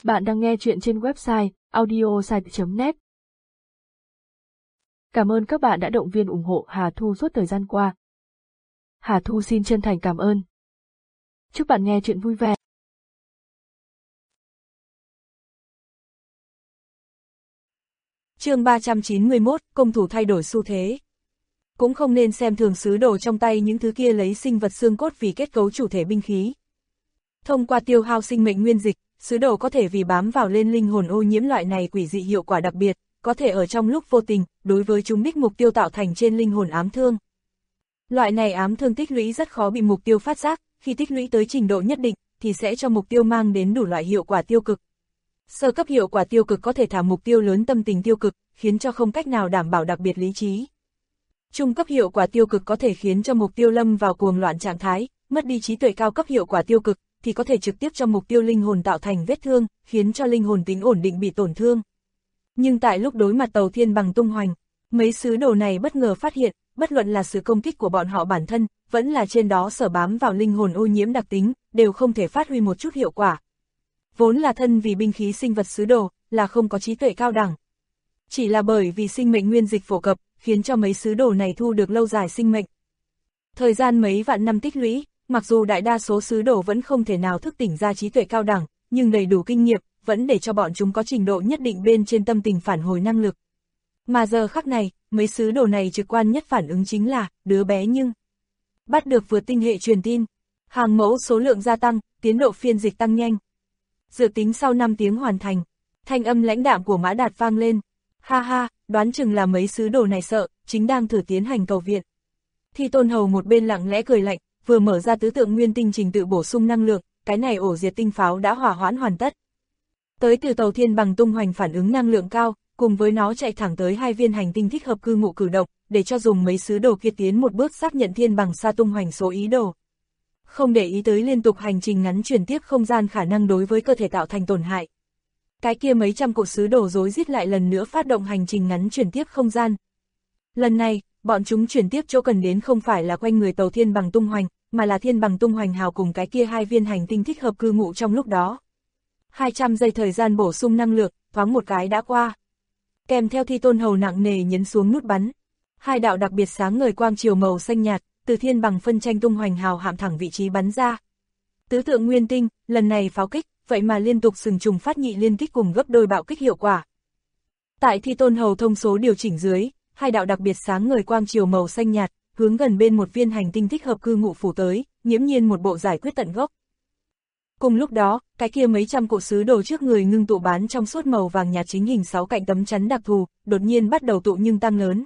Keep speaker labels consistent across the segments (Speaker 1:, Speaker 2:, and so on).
Speaker 1: Bạn đang nghe chuyện trên website audiosite.net. Cảm ơn các bạn đã động viên ủng hộ Hà Thu suốt thời gian qua. Hà Thu xin chân thành cảm ơn. Chúc bạn nghe chuyện vui vẻ.
Speaker 2: Chương 391, công thủ thay đổi xu thế. Cũng không nên xem thường sứ đồ trong tay những thứ kia lấy sinh vật xương cốt vì kết cấu chủ thể binh khí. Thông qua tiêu hao sinh mệnh nguyên dịch, sứ đồ có thể vì bám vào lên linh hồn ô nhiễm loại này quỷ dị hiệu quả đặc biệt, có thể ở trong lúc vô tình, đối với chúng đích mục tiêu tạo thành trên linh hồn ám thương. Loại này ám thương tích lũy rất khó bị mục tiêu phát giác, khi tích lũy tới trình độ nhất định, thì sẽ cho mục tiêu mang đến đủ loại hiệu quả tiêu cực. Sơ cấp hiệu quả tiêu cực có thể thả mục tiêu lớn tâm tình tiêu cực, khiến cho không cách nào đảm bảo đặc biệt lý trí. Trung cấp hiệu quả tiêu cực có thể khiến cho mục tiêu lâm vào cuồng loạn trạng thái, mất đi trí tuệ. Cao cấp hiệu quả tiêu cực thì có thể trực tiếp cho mục tiêu linh hồn tạo thành vết thương, khiến cho linh hồn tính ổn định bị tổn thương. Nhưng tại lúc đối mặt tàu thiên bằng tung hoành, mấy sứ đồ này bất ngờ phát hiện, bất luận là sự công kích của bọn họ bản thân, vẫn là trên đó sở bám vào linh hồn ô nhiễm đặc tính, đều không thể phát huy một chút hiệu quả. Vốn là thân vì binh khí sinh vật sứ đồ, là không có trí tuệ cao đẳng. Chỉ là bởi vì sinh mệnh nguyên dịch phổ cập, khiến cho mấy sứ đồ này thu được lâu dài sinh mệnh. Thời gian mấy vạn năm tích lũy, mặc dù đại đa số sứ đồ vẫn không thể nào thức tỉnh ra trí tuệ cao đẳng, nhưng đầy đủ kinh nghiệm, vẫn để cho bọn chúng có trình độ nhất định bên trên tâm tình phản hồi năng lực. Mà giờ khắc này, mấy sứ đồ này trực quan nhất phản ứng chính là, đứa bé nhưng bắt được vượt tinh hệ truyền tin, hàng mẫu số lượng gia tăng, tiến độ phiên dịch tăng nhanh. Dự tính sau 5 tiếng hoàn thành, thanh âm lãnh đạm của Mã Đạt vang lên. Ha ha, đoán chừng là mấy sứ đồ này sợ, chính đang thử tiến hành cầu viện. Thi Tôn Hầu một bên lặng lẽ cười lạnh, vừa mở ra tứ tượng nguyên tinh trình tự bổ sung năng lượng, cái này ổ diệt tinh pháo đã hỏa hoãn hoàn tất. Tới từ tàu thiên bằng tung hoành phản ứng năng lượng cao, cùng với nó chạy thẳng tới 2 viên hành tinh thích hợp cư ngụ cử động, để cho dùng mấy sứ đồ kia tiến một bước xác nhận thiên bằng xa tung hoành số ý đồ. Không để ý tới liên tục hành trình ngắn chuyển tiếp không gian khả năng đối với cơ thể tạo thành tổn hại. Cái kia mấy trăm cụ sứ đồ rối rít lại lần nữa phát động hành trình ngắn chuyển tiếp không gian. Lần này, bọn chúng chuyển tiếp chỗ cần đến không phải là quanh người tàu thiên bằng tung hoành, mà là thiên bằng tung hoành hào cùng cái kia 2 viên hành tinh thích hợp cư ngụ trong lúc đó. 200 giây thời gian bổ sung năng lượng, thoáng một cái đã qua. Kèm theo Thi Tôn Hầu nặng nề nhấn xuống nút bắn. 2 đạo đặc biệt sáng ngời quang chiều màu xanh nhạt, từ thiên bằng phân tranh tung hoành hào hạm thẳng vị trí bắn ra. Tứ tượng nguyên tinh, lần này pháo kích, vậy mà liên tục sừng trùng phát nhị liên kích cùng gấp đôi bạo kích hiệu quả. Tại Thi Tôn Hầu thông số điều chỉnh dưới, 2 đạo đặc biệt sáng ngời quang chiều màu xanh nhạt, hướng gần bên một viên hành tinh thích hợp cư ngụ phủ tới, nghiễm nhiên một bộ giải quyết tận gốc. Cùng lúc đó, cái kia mấy trăm cụ sứ đồ trước người ngưng tụ bán trong suốt màu vàng nhạt chính hình 6 cạnh tấm chắn đặc thù, đột nhiên bắt đầu tụ nhưng tăng lớn.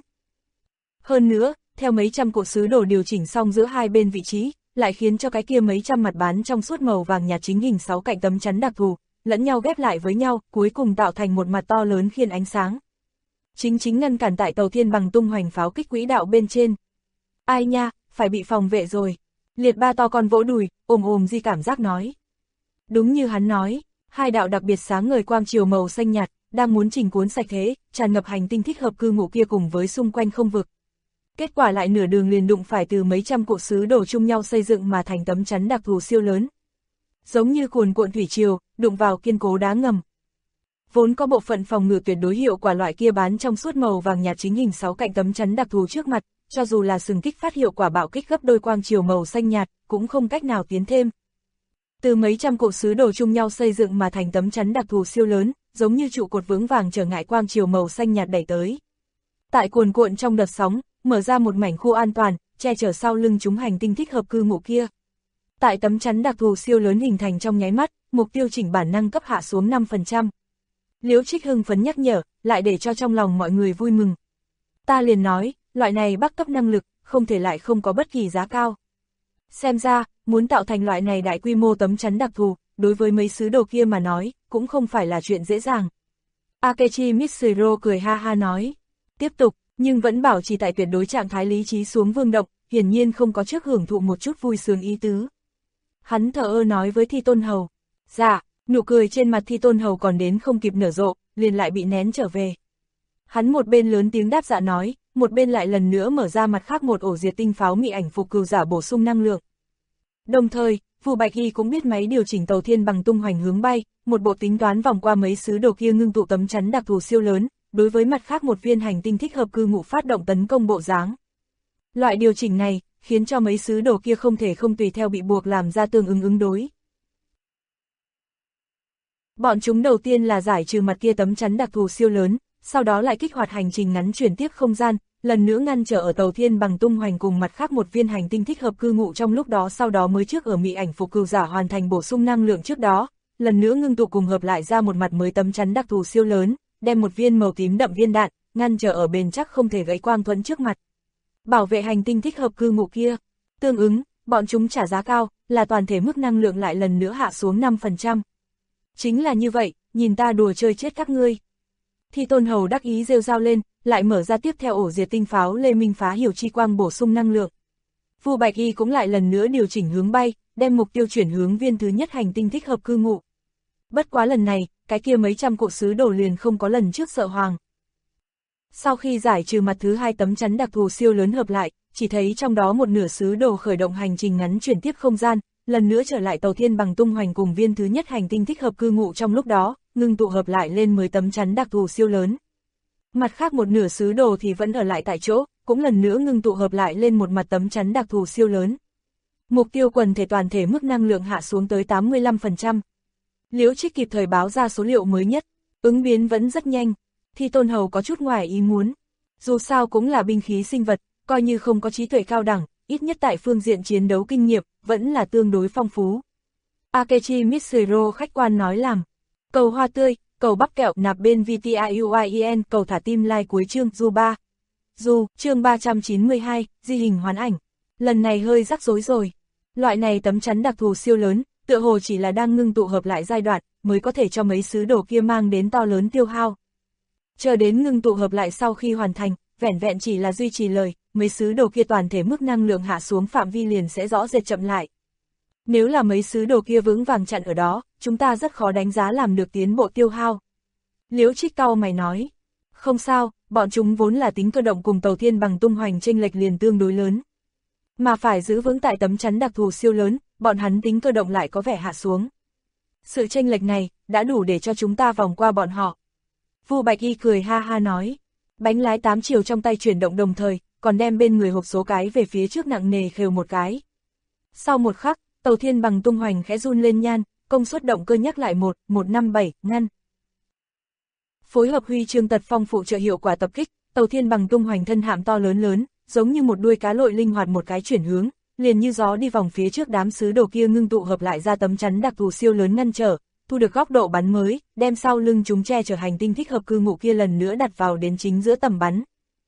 Speaker 2: Hơn nữa, theo mấy trăm cụ sứ đồ điều chỉnh xong giữa hai bên vị trí, lại khiến cho cái kia mấy trăm mặt bán trong suốt màu vàng nhạt chính hình 6 cạnh tấm chắn đặc thù, lẫn nhau ghép lại với nhau, cuối cùng tạo thành một mặt to lớn khiên ánh sáng. Chính ngăn cản tại tàu thiên bằng tung hoành pháo kích quỹ đạo bên trên. Ai nha, phải bị phòng vệ rồi. Liệt Ba to con vỗ đùi, ồm di cảm giác nói. Đúng như hắn nói, 2 đạo đặc biệt sáng ngời quang chiều màu xanh nhạt, đang muốn chỉnh cuốn sạch thế, tràn ngập hành tinh thích hợp cư ngụ kia cùng với xung quanh không vực. Kết quả lại nửa đường liền đụng phải từ mấy trăm cụ sứ đổ chung nhau xây dựng mà thành tấm chắn đặc thù siêu lớn. Giống như cuồn cuộn thủy triều, đụng vào kiên cố đá ngầm. Vốn có bộ phận phòng ngự tuyệt đối hiệu quả loại kia bán trong suốt màu vàng nhạt chính hình 6 cạnh tấm chắn đặc thù trước mặt, cho dù là sừng kích phát hiệu quả bạo kích gấp đôi quang chiều màu xanh nhạt, cũng không cách nào tiến thêm. Từ mấy trăm cụ sứ đồ chung nhau xây dựng mà thành tấm chắn đặc thù siêu lớn, giống như trụ cột vững vàng trở ngại quang chiều màu xanh nhạt đẩy tới. Tại cuồn cuộn trong đợt sóng, mở ra một mảnh khu an toàn, che chở sau lưng chúng hành tinh thích hợp cư ngụ kia. Tại tấm chắn đặc thù siêu lớn hình thành trong nháy mắt, mục tiêu chỉnh bản năng cấp hạ xuống 5%. Liễu Trích hưng phấn nhắc nhở, lại để cho trong lòng mọi người vui mừng. Ta liền nói, loại này bắc cấp năng lực, không thể lại không có bất kỳ giá cao. Xem ra, muốn tạo thành loại này đại quy mô tấm chắn đặc thù, đối với mấy sứ đồ kia mà nói, cũng không phải là chuyện dễ dàng. Akechi Mitsuro cười ha ha nói. Tiếp tục, nhưng vẫn bảo trì tại tuyệt đối trạng thái lý trí xuống vương động, hiển nhiên không có trước hưởng thụ một chút vui sướng ý tứ. Hắn thờ ơ nói với Thi Tôn Hầu. Dạ, nụ cười trên mặt Thi Tôn Hầu còn đến không kịp nở rộ, liền lại bị nén trở về. Hắn một bên lớn tiếng đáp dạ nói, một bên lại lần nữa mở ra mặt khác một ổ diệt tinh pháo mị ảnh phục cừu giả bổ sung năng lượng. Đồng thời, Vu Bạch Hy cũng biết máy điều chỉnh tàu thiên bằng tung hoành hướng bay, một bộ tính toán vòng qua mấy sứ đồ kia ngưng tụ tấm chắn đặc thù siêu lớn, đối với mặt khác một viên hành tinh thích hợp cư ngụ phát động tấn công bộ dáng. Loại điều chỉnh này, khiến cho mấy sứ đồ kia không thể không tùy theo bị buộc làm ra tương ứng đối. Bọn chúng đầu tiên là giải trừ mặt kia tấm chắn đặc thù siêu lớn, sau đó lại kích hoạt hành trình ngắn chuyển tiếp không gian, lần nữa ngăn trở ở tàu thiên bằng tung hoành cùng mặt khác một viên hành tinh thích hợp cư ngụ trong lúc đó, sau đó mới trước ở mị ảnh phục cừu giả hoàn thành bổ sung năng lượng trước đó, lần nữa ngưng tụ cùng hợp lại ra một mặt mới tấm chắn đặc thù siêu lớn, đem một viên màu tím đậm viên đạn, ngăn trở ở bền chắc không thể gãy quang thuẫn trước mặt. Bảo vệ hành tinh thích hợp cư ngụ kia. Tương ứng, bọn chúng trả giá cao, là toàn thể mức năng lượng lại lần nữa hạ xuống 5%. Chính là như vậy, nhìn ta đùa chơi chết các ngươi. Thi Tôn Hầu đắc ý rêu rao lên, lại mở ra tiếp theo ổ diệt tinh pháo Lê Minh Phá Hiểu Chi Quang bổ sung năng lượng. Vu Bạch Y cũng lại lần nữa điều chỉnh hướng bay, đem mục tiêu chuyển hướng viên thứ nhất hành tinh thích hợp cư ngụ. Bất quá lần này, cái kia mấy trăm cỗ sứ đồ liền không có lần trước sợ hoàng. Sau khi giải trừ mặt thứ hai tấm chắn đặc thù siêu lớn hợp lại, chỉ thấy trong đó một nửa sứ đồ khởi động hành trình ngắn chuyển tiếp không gian, lần nữa trở lại tàu thiên bằng tung hoành cùng viên thứ nhất hành tinh thích hợp cư ngụ trong lúc đó, ngưng tụ hợp lại lên 10 tấm chắn đặc thù siêu lớn. Mặt khác một nửa sứ đồ thì vẫn ở lại tại chỗ, cũng lần nữa ngưng tụ hợp lại lên một mặt tấm chắn đặc thù siêu lớn. Mục tiêu quần thể toàn thể mức năng lượng hạ xuống tới 85%. Liễu Trích kịp thời báo ra số liệu mới nhất, ứng biến vẫn rất nhanh. Thi Tôn Hầu có chút ngoài ý muốn. Dù sao cũng là binh khí sinh vật, coi như không có trí tuệ cao đẳng, ít nhất tại phương diện chiến đấu kinh nghiệm, vẫn là tương đối phong phú. Akechi Mitsuro khách quan nói làm. Cầu hoa tươi, cầu bắp kẹo nạp bên VTIUIEN, cầu thả tim like cuối chương Du 3. Du, chương 392, di hình hoán ảnh. Lần này hơi rắc rối rồi. Loại này tấm chắn đặc thù siêu lớn, tựa hồ chỉ là đang ngưng tụ hợp lại giai đoạn, mới có thể cho mấy sứ đồ kia mang đến to lớn tiêu hao. Chờ đến ngưng tụ hợp lại sau khi hoàn thành, vẻn vẹn chỉ là duy trì lời, mấy sứ đồ kia toàn thể mức năng lượng hạ xuống phạm vi liền sẽ rõ rệt chậm lại. Nếu là mấy sứ đồ kia vững vàng chặn ở đó, chúng ta rất khó đánh giá làm được tiến bộ tiêu hao. Liễu Trích cau mày nói, không sao, bọn chúng vốn là tính cơ động cùng tàu thiên bằng tung hoành chênh lệch liền tương đối lớn. Mà phải giữ vững tại tấm chắn đặc thù siêu lớn, bọn hắn tính cơ động lại có vẻ hạ xuống. Sự chênh lệch này, đã đủ để cho chúng ta vòng qua bọn họ. Vu Bạch Y cười ha ha nói, bánh lái 8 chiều trong tay chuyển động đồng thời, còn đem bên người hộp số cái về phía trước nặng nề khều một cái. Sau một khắc, tàu thiên bằng tung hoành khẽ run lên nhan, công suất động cơ nhắc lại 157, ngăn. Phối hợp huy chương tật phong phụ trợ hiệu quả tập kích, tàu thiên bằng tung hoành thân hạm to lớn, giống như một đuôi cá lội linh hoạt một cái chuyển hướng, liền như gió đi vòng phía trước đám sứ đồ kia ngưng tụ hợp lại ra tấm chắn đặc thù siêu lớn ngăn trở, thu được góc độ bắn mới, đem sau lưng chúng che chở hành tinh thích hợp cư ngụ kia lần nữa đặt vào đến chính giữa tầm bắn.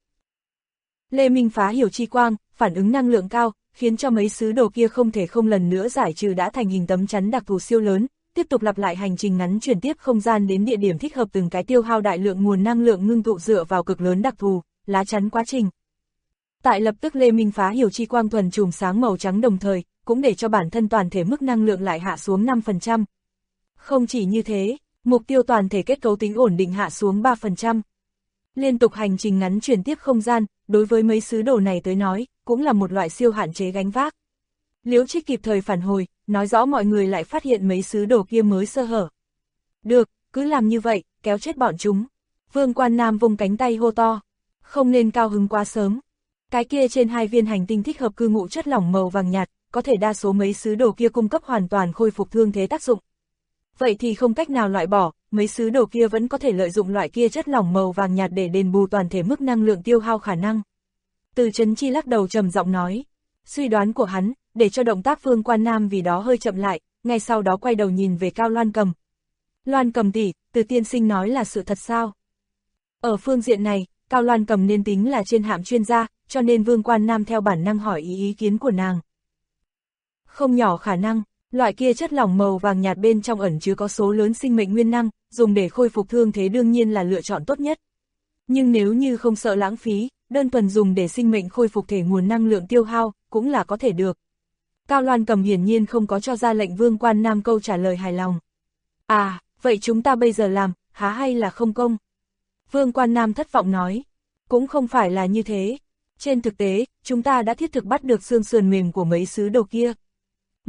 Speaker 2: Lê Minh Phá Hiểu Chi Quang, phản ứng năng lượng cao, khiến cho mấy sứ đồ kia không thể không lần nữa giải trừ đã thành hình tấm chắn đặc thù siêu lớn, tiếp tục lặp lại hành trình ngắn chuyển tiếp không gian đến địa điểm thích hợp từng cái tiêu hao đại lượng nguồn năng lượng ngưng tụ dựa vào cực lớn đặc thù, lá chắn quá trình. Tại lập tức Lê Minh Phá Hiểu Chi Quang thuần chùm sáng màu trắng đồng thời, cũng để cho bản thân toàn thể mức năng lượng lại hạ xuống 5%. Không chỉ như thế, mục tiêu toàn thể kết cấu tính ổn định hạ xuống 3%. Liên tục hành trình ngắn chuyển tiếp không gian, đối với mấy sứ đồ này tới nói, cũng là một loại siêu hạn chế gánh vác. Liễu Trích kịp thời phản hồi, nói rõ mọi người lại phát hiện mấy sứ đồ kia mới sơ hở. Được, cứ làm như vậy, kéo chết bọn chúng. Vương Quan Nam vung cánh tay hô to. Không nên cao hứng quá sớm. Cái kia trên hai viên hành tinh thích hợp cư ngụ chất lỏng màu vàng nhạt, có thể đa số mấy sứ đồ kia cung cấp hoàn toàn khôi phục thương thế tác dụng. Vậy thì không cách nào loại bỏ, mấy sứ đồ kia vẫn có thể lợi dụng loại kia chất lỏng màu vàng nhạt để đền bù toàn thể mức năng lượng tiêu hao khả năng. Từ Chấn Chi lắc đầu trầm giọng nói. Suy đoán của hắn, để cho động tác Vương Quan Nam vì đó hơi chậm lại, ngay sau đó quay đầu nhìn về Cao Loan Cầm. Loan Cầm tỷ, Từ tiên sinh nói là sự thật sao? Ở phương diện này, Cao Loan Cầm nên tính là trên hạm chuyên gia, cho nên Vương Quan Nam theo bản năng hỏi ý kiến của nàng. Không nhỏ khả năng, loại kia chất lỏng màu vàng nhạt bên trong ẩn chứa có số lớn sinh mệnh nguyên năng, dùng để khôi phục thương thế đương nhiên là lựa chọn tốt nhất. Nhưng nếu như không sợ lãng phí, đơn thuần dùng để sinh mệnh khôi phục thể nguồn năng lượng tiêu hao, cũng là có thể được. Cao Loan Cầm hiển nhiên không có cho ra lệnh Vương Quan Nam câu trả lời hài lòng. À, vậy chúng ta bây giờ làm, há hay là không công? Vương Quan Nam thất vọng nói. Cũng không phải là như thế. Trên thực tế, chúng ta đã thiết thực bắt được xương sườn mềm của mấy sứ đồ kia.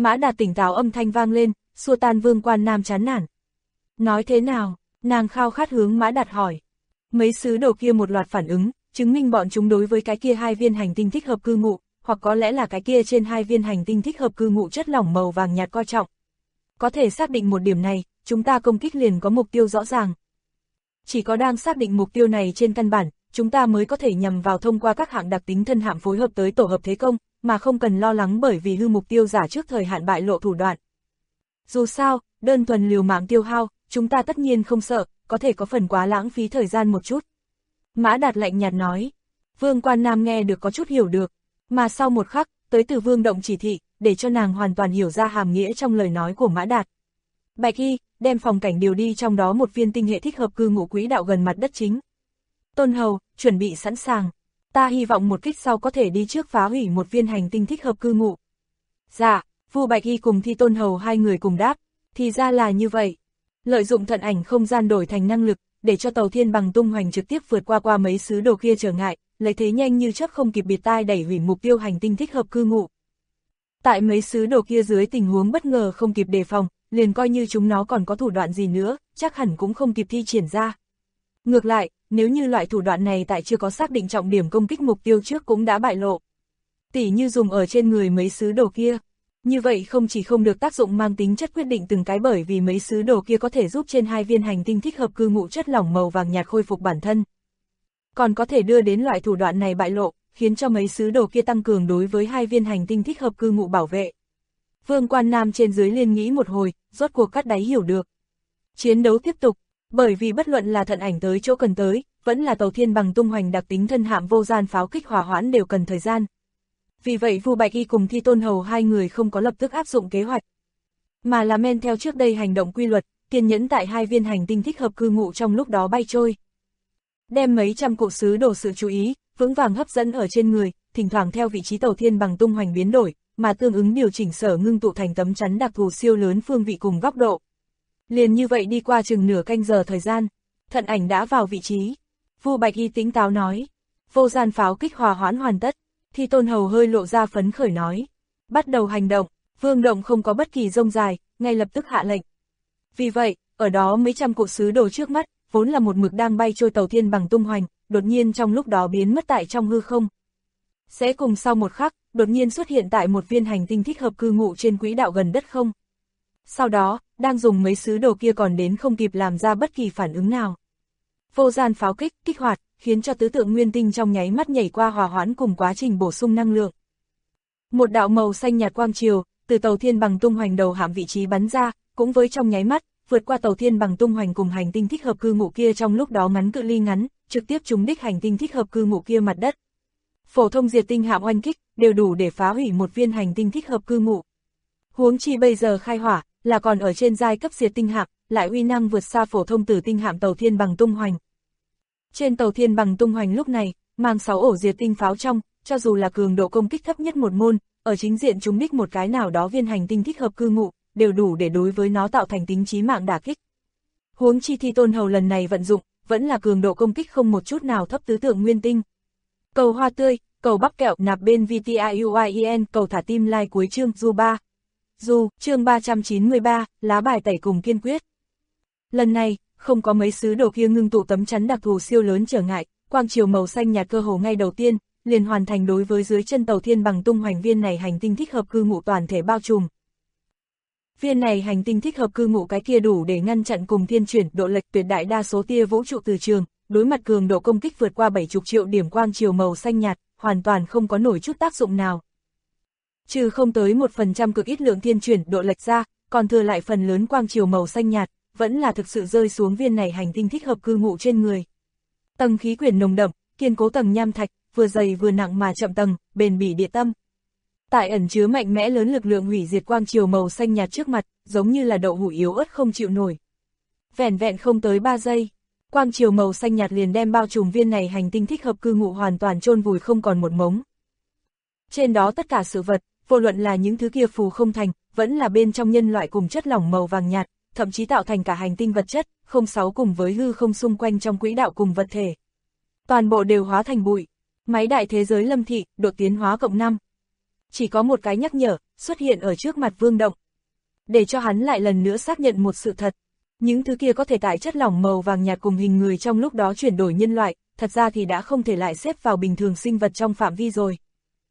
Speaker 2: Mã Đạt tỉnh táo âm thanh vang lên, xua tan Vương Quan Nam chán nản. Nói thế nào? Nàng khao khát hướng Mã Đạt hỏi. Mấy sứ đồ kia một loạt phản ứng, chứng minh bọn chúng đối với cái kia 2 viên hành tinh thích hợp cư ngụ, hoặc có lẽ là cái kia trên 2 viên hành tinh thích hợp cư ngụ chất lỏng màu vàng nhạt coi trọng. Có thể xác định một điểm này, chúng ta công kích liền có mục tiêu rõ ràng. Chỉ có đang xác định mục tiêu này trên căn bản, chúng ta mới có thể nhằm vào thông qua các hạng đặc tính thân hạm phối hợp tới tổ hợp thế công, mà không cần lo lắng bởi vì hư mục tiêu giả trước thời hạn bại lộ thủ đoạn. Dù sao, đơn thuần liều mạng tiêu hao, chúng ta tất nhiên không sợ, có thể có phần quá lãng phí thời gian một chút. Mã Đạt lạnh nhạt nói. Vương Quan Nam nghe được có chút hiểu được, mà sau một khắc, tới từ Vương Động chỉ thị, để cho nàng hoàn toàn hiểu ra hàm nghĩa trong lời nói của Mã Đạt. Bạch Y, đem phòng cảnh điều đi trong đó một viên tinh hệ thích hợp cư ngụ quỹ đạo gần mặt đất chính. Tôn Hầu, chuẩn bị sẵn sàng. Ta hy vọng một kích sau có thể đi trước phá hủy một viên hành tinh thích hợp cư ngụ. Dạ, Vu Bạch Y cùng Thi Tôn Hầu hai người cùng đáp, thì ra là như vậy. Lợi dụng thận ảnh không gian đổi thành năng lực, để cho tàu Thiên Bằng tung hoành trực tiếp vượt qua mấy sứ đồ kia trở ngại, lấy thế nhanh như chớp không kịp biệt tai đẩy hủy mục tiêu hành tinh thích hợp cư ngụ. Tại mấy sứ đồ kia dưới tình huống bất ngờ không kịp đề phòng, liền coi như chúng nó còn có thủ đoạn gì nữa, chắc hẳn cũng không kịp thi triển ra. Ngược lại, nếu như loại thủ đoạn này tại chưa có xác định trọng điểm công kích mục tiêu trước cũng đã bại lộ. Tỉ như dùng ở trên người mấy sứ đồ kia. Như vậy không chỉ không được tác dụng mang tính chất quyết định từng cái bởi vì mấy sứ đồ kia có thể giúp trên 2 viên hành tinh thích hợp cư ngụ chất lỏng màu vàng nhạt khôi phục bản thân. Còn có thể đưa đến loại thủ đoạn này bại lộ, khiến cho mấy sứ đồ kia tăng cường đối với 2 viên hành tinh thích hợp cư ngụ bảo vệ. Vương Quan Nam trên dưới liên nghĩ một hồi, rốt cuộc cắt đáy hiểu được. Chiến đấu tiếp tục, bởi vì bất luận là thận ảnh tới chỗ cần tới, vẫn là tàu Thiên Bằng tung hoành đặc tính thân hạm vô gian pháo kích hỏa hoãn đều cần thời gian. Vì vậy Vu Bạch Y cùng Thi Tôn Hầu hai người không có lập tức áp dụng kế hoạch, mà là men theo trước đây hành động quy luật, kiên nhẫn tại 2 viên hành tinh thích hợp cư ngụ trong lúc đó bay trôi. Đem mấy trăm cụ sứ đồ sự chú ý, vững vàng hấp dẫn ở trên người, thỉnh thoảng theo vị trí tàu Thiên Bằng tung hoành biến đổi, mà tương ứng điều chỉnh sở ngưng tụ thành tấm chắn đặc thù siêu lớn phương vị cùng góc độ. Liền như vậy đi qua chừng nửa canh giờ thời gian, thận ảnh đã vào vị trí. Vu Bạch Y tĩnh táo nói, vô gian pháo kích hòa hoãn hoàn tất. Thi Tôn Hầu hơi lộ ra phấn khởi nói, bắt đầu hành động. Vương Động không có bất kỳ rông dài, ngay lập tức hạ lệnh. Vì vậy, ở đó mấy trăm cụ sứ đồ trước mắt, vốn là một mực đang bay trôi tàu Thiên Bằng tung hoành, đột nhiên trong lúc đó biến mất tại trong hư không. Sẽ cùng sau một khắc, đột nhiên xuất hiện tại một viên hành tinh thích hợp cư ngụ trên quỹ đạo gần đất không. Sau đó, đang dùng mấy sứ đồ kia còn đến không kịp làm ra bất kỳ phản ứng nào. Vô gian pháo kích hoạt, khiến cho tứ tượng nguyên tinh trong nháy mắt nhảy qua hòa hoãn cùng quá trình bổ sung năng lượng. Một đạo màu xanh nhạt quang chiều, từ tàu Thiên Bằng tung hoành đầu hạm vị trí bắn ra, cũng với trong nháy mắt, vượt qua tàu Thiên Bằng tung hoành cùng hành tinh thích hợp cư ngụ kia trong lúc đó ngắn cự ly ngắn, trực tiếp trúng đích hành tinh thích hợp cư ngụ kia mặt đất. Phổ thông diệt tinh hạm oanh kích, đều đủ để phá hủy một viên hành tinh thích hợp cư ngụ. Huống chi bây giờ khai hỏa, là còn ở trên giai cấp diệt tinh hạm, lại uy năng vượt xa phổ thông tử tinh hạm tàu Thiên Bằng tung hoành. Trên tàu Thiên Bằng tung hoành lúc này, mang 6 ổ diệt tinh pháo trong, cho dù là cường độ công kích thấp nhất một môn, ở chính diện trúng đích một cái nào đó viên hành tinh thích hợp cư ngụ, đều đủ để đối với nó tạo thành tính chí mạng đả kích. Huống chi Thi Tôn Hầu lần này vận dụng, vẫn là cường độ công kích không một chút nào thấp tứ tượng nguyên tinh. Cầu hoa tươi, cầu bắp kẹo nạp bên VTIUIEN, cầu thả tim like cuối chương Du 3. Du, chương 393, lá bài tẩy cùng kiên quyết. Lần này, không có mấy sứ đồ kia ngưng tụ tấm chắn đặc thù siêu lớn trở ngại, quang chiều màu xanh nhạt cơ hồ ngay đầu tiên, liền hoàn thành đối với dưới chân tàu Thiên Bằng tung hoành viên này hành tinh thích hợp cư ngụ toàn thể bao trùm. Viên này hành tinh thích hợp cư ngụ cái kia đủ để ngăn chặn cùng thiên chuyển độ lệch tuyệt đại đa số tia vũ trụ từ trường, đối mặt cường độ công kích vượt qua 70 triệu điểm quang chiều màu xanh nhạt, hoàn toàn không có nổi chút tác dụng nào. Trừ không tới 1% cực ít lượng thiên chuyển độ lệch ra, còn thừa lại phần lớn quang chiều màu xanh nhạt, vẫn là thực sự rơi xuống viên này hành tinh thích hợp cư ngụ trên người. Tầng khí quyển nồng đậm, kiên cố tầng nham thạch, vừa dày vừa nặng mà chậm tầng, bền bỉ địa tâm. Tại ẩn chứa mạnh mẽ lớn lực lượng hủy diệt quang chiều màu xanh nhạt trước mặt, giống như là đậu hũ yếu ớt không chịu nổi. Vẻn vẹn không tới 3 giây, quang chiều màu xanh nhạt liền đem bao trùm viên này hành tinh thích hợp cư ngụ hoàn toàn chôn vùi không còn một mống. Trên đó tất cả sự vật, vô luận là những thứ kia phù không thành, vẫn là bên trong nhân loại cùng chất lỏng màu vàng nhạt, thậm chí tạo thành cả hành tinh vật chất, 06 cùng với hư không xung quanh trong quỹ đạo cùng vật thể. Toàn bộ đều hóa thành bụi. Máy đại thế giới lâm thị, độ tiến hóa cộng 5. chỉ có một cái nhắc nhở, xuất hiện ở trước mặt Vương Động. Để cho hắn lại lần nữa xác nhận một sự thật. Những thứ kia có thể tại chất lỏng màu vàng nhạt cùng hình người trong lúc đó chuyển đổi nhân loại, thật ra thì đã không thể lại xếp vào bình thường sinh vật trong phạm vi rồi.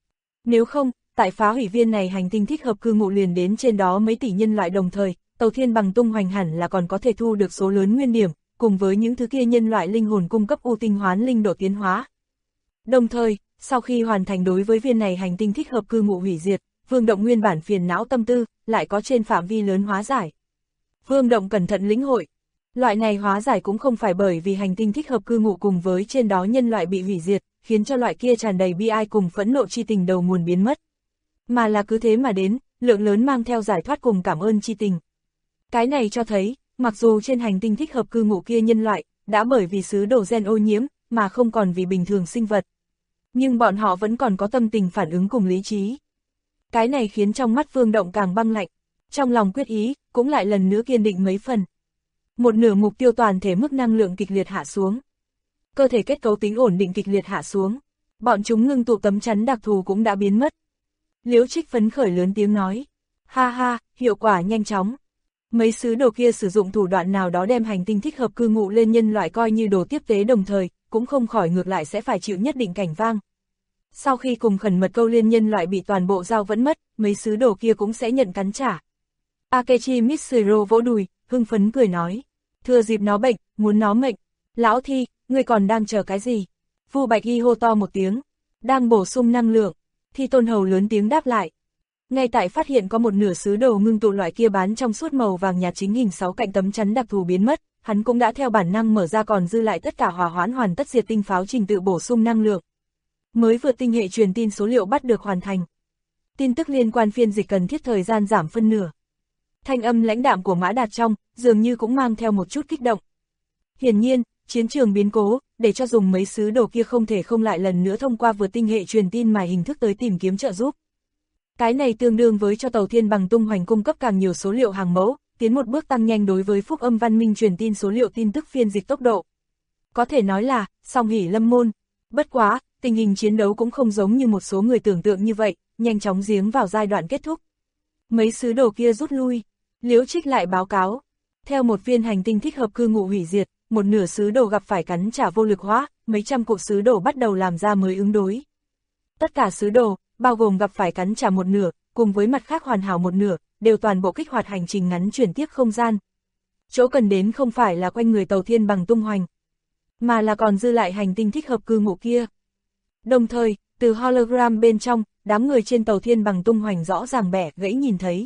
Speaker 2: Nếu không, tại phá hủy viên này hành tinh thích hợp cư ngụ liền đến trên đó mấy tỷ nhân loại đồng thời, tàu thiên bằng tung hoành hẳn là còn có thể thu được số lớn nguyên điểm, cùng với những thứ kia nhân loại linh hồn cung cấp ưu tinh hoán linh độ tiến hóa. Đồng thời, sau khi hoàn thành đối với viên này hành tinh thích hợp cư ngụ hủy diệt, Vương Động nguyên bản phiền não tâm tư, lại có trên phạm vi lớn hóa giải. Vương Động cẩn thận lĩnh hội. Loại này hóa giải cũng không phải bởi vì hành tinh thích hợp cư ngụ cùng với trên đó nhân loại bị hủy diệt, khiến cho loại kia tràn đầy bi ai cùng phẫn nộ chi tình đầu nguồn biến mất. Mà là cứ thế mà đến, lượng lớn mang theo giải thoát cùng cảm ơn chi tình. Cái này cho thấy, mặc dù trên hành tinh thích hợp cư ngụ kia nhân loại, đã bởi vì sứ đồ gen ô nhiễm, mà không còn vì bình thường sinh vật. Nhưng bọn họ vẫn còn có tâm tình phản ứng cùng lý trí. Cái này khiến trong mắt Vương Động càng băng lạnh, trong lòng quyết ý, cũng lại lần nữa kiên định mấy phần. Một nửa mục tiêu toàn thể mức năng lượng kịch liệt hạ xuống. Cơ thể kết cấu tính ổn định kịch liệt hạ xuống. Bọn chúng ngưng tụ tấm chắn đặc thù cũng đã biến mất. Liễu Trích phấn khởi lớn tiếng nói. Ha ha, hiệu quả nhanh chóng. Mấy sứ đồ kia sử dụng thủ đoạn nào đó đem hành tinh thích hợp cư ngụ lên nhân loại coi như đồ tiếp tế đồng thời, cũng không khỏi ngược lại sẽ phải chịu nhất định cảnh vang. Sau khi cùng khẩn mật câu liên nhân loại bị toàn bộ giao vẫn mất, mấy sứ đồ kia cũng sẽ nhận cắn trả. Akechi Mitsuro vỗ đùi, hưng phấn cười nói. Thừa dịp nó bệnh, muốn nó mệnh. Lão Thi, ngươi còn đang chờ cái gì? Vu Bạch Y hô to một tiếng. Đang bổ sung năng lượng. Thi Tôn Hầu lớn tiếng đáp lại. Ngay tại phát hiện có một nửa sứ đồ ngưng tụ loại kia bán trong suốt màu vàng nhạt chính hình 6 cạnh tấm chắn đặc thù biến mất, hắn cũng đã theo bản năng mở ra còn dư lại tất cả hỏa hoãn hoàn tất diệt tinh pháo trình tự bổ sung năng lượng. Mới vừa tinh hệ truyền tin số liệu bắt được hoàn thành. Tin tức liên quan phiên dịch cần thiết thời gian giảm phân nửa. Thanh âm lãnh đạm của Mã Đạt trong, dường như cũng mang theo một chút kích động. Hiển nhiên, chiến trường biến cố, để cho dùng mấy sứ đồ kia không thể không lại lần nữa thông qua vượt tinh hệ truyền tin mà hình thức tới tìm kiếm trợ giúp. Cái này tương đương với cho tàu thiên bằng tung hoành cung cấp càng nhiều số liệu hàng mẫu, tiến một bước tăng nhanh đối với phúc âm văn minh truyền tin số liệu tin tức phiên dịch tốc độ. Có thể nói là, song hỷ lâm môn. Bất quá, tình hình chiến đấu cũng không giống như một số người tưởng tượng như vậy, nhanh chóng giếng vào giai đoạn kết thúc. Mấy sứ đồ kia rút lui, Liễu Trích lại báo cáo. Theo một viên hành tinh thích hợp cư ngụ hủy diệt, một nửa sứ đồ gặp phải cắn trả vô lực hóa, mấy trăm cuộc sứ đồ bắt đầu làm ra mới ứng đối. Tất cả sứ đồ, bao gồm gặp phải cắn trả một nửa, cùng với mặt khác hoàn hảo một nửa, đều toàn bộ kích hoạt hành trình ngắn chuyển tiếp không gian. Chỗ cần đến không phải là quanh người tàu thiên bằng tung hoành, mà là còn dư lại hành tinh thích hợp cư ngụ kia. Đồng thời, từ hologram bên trong, đám người trên tàu thiên bằng tung hoành rõ ràng bẻ gãy nhìn thấy.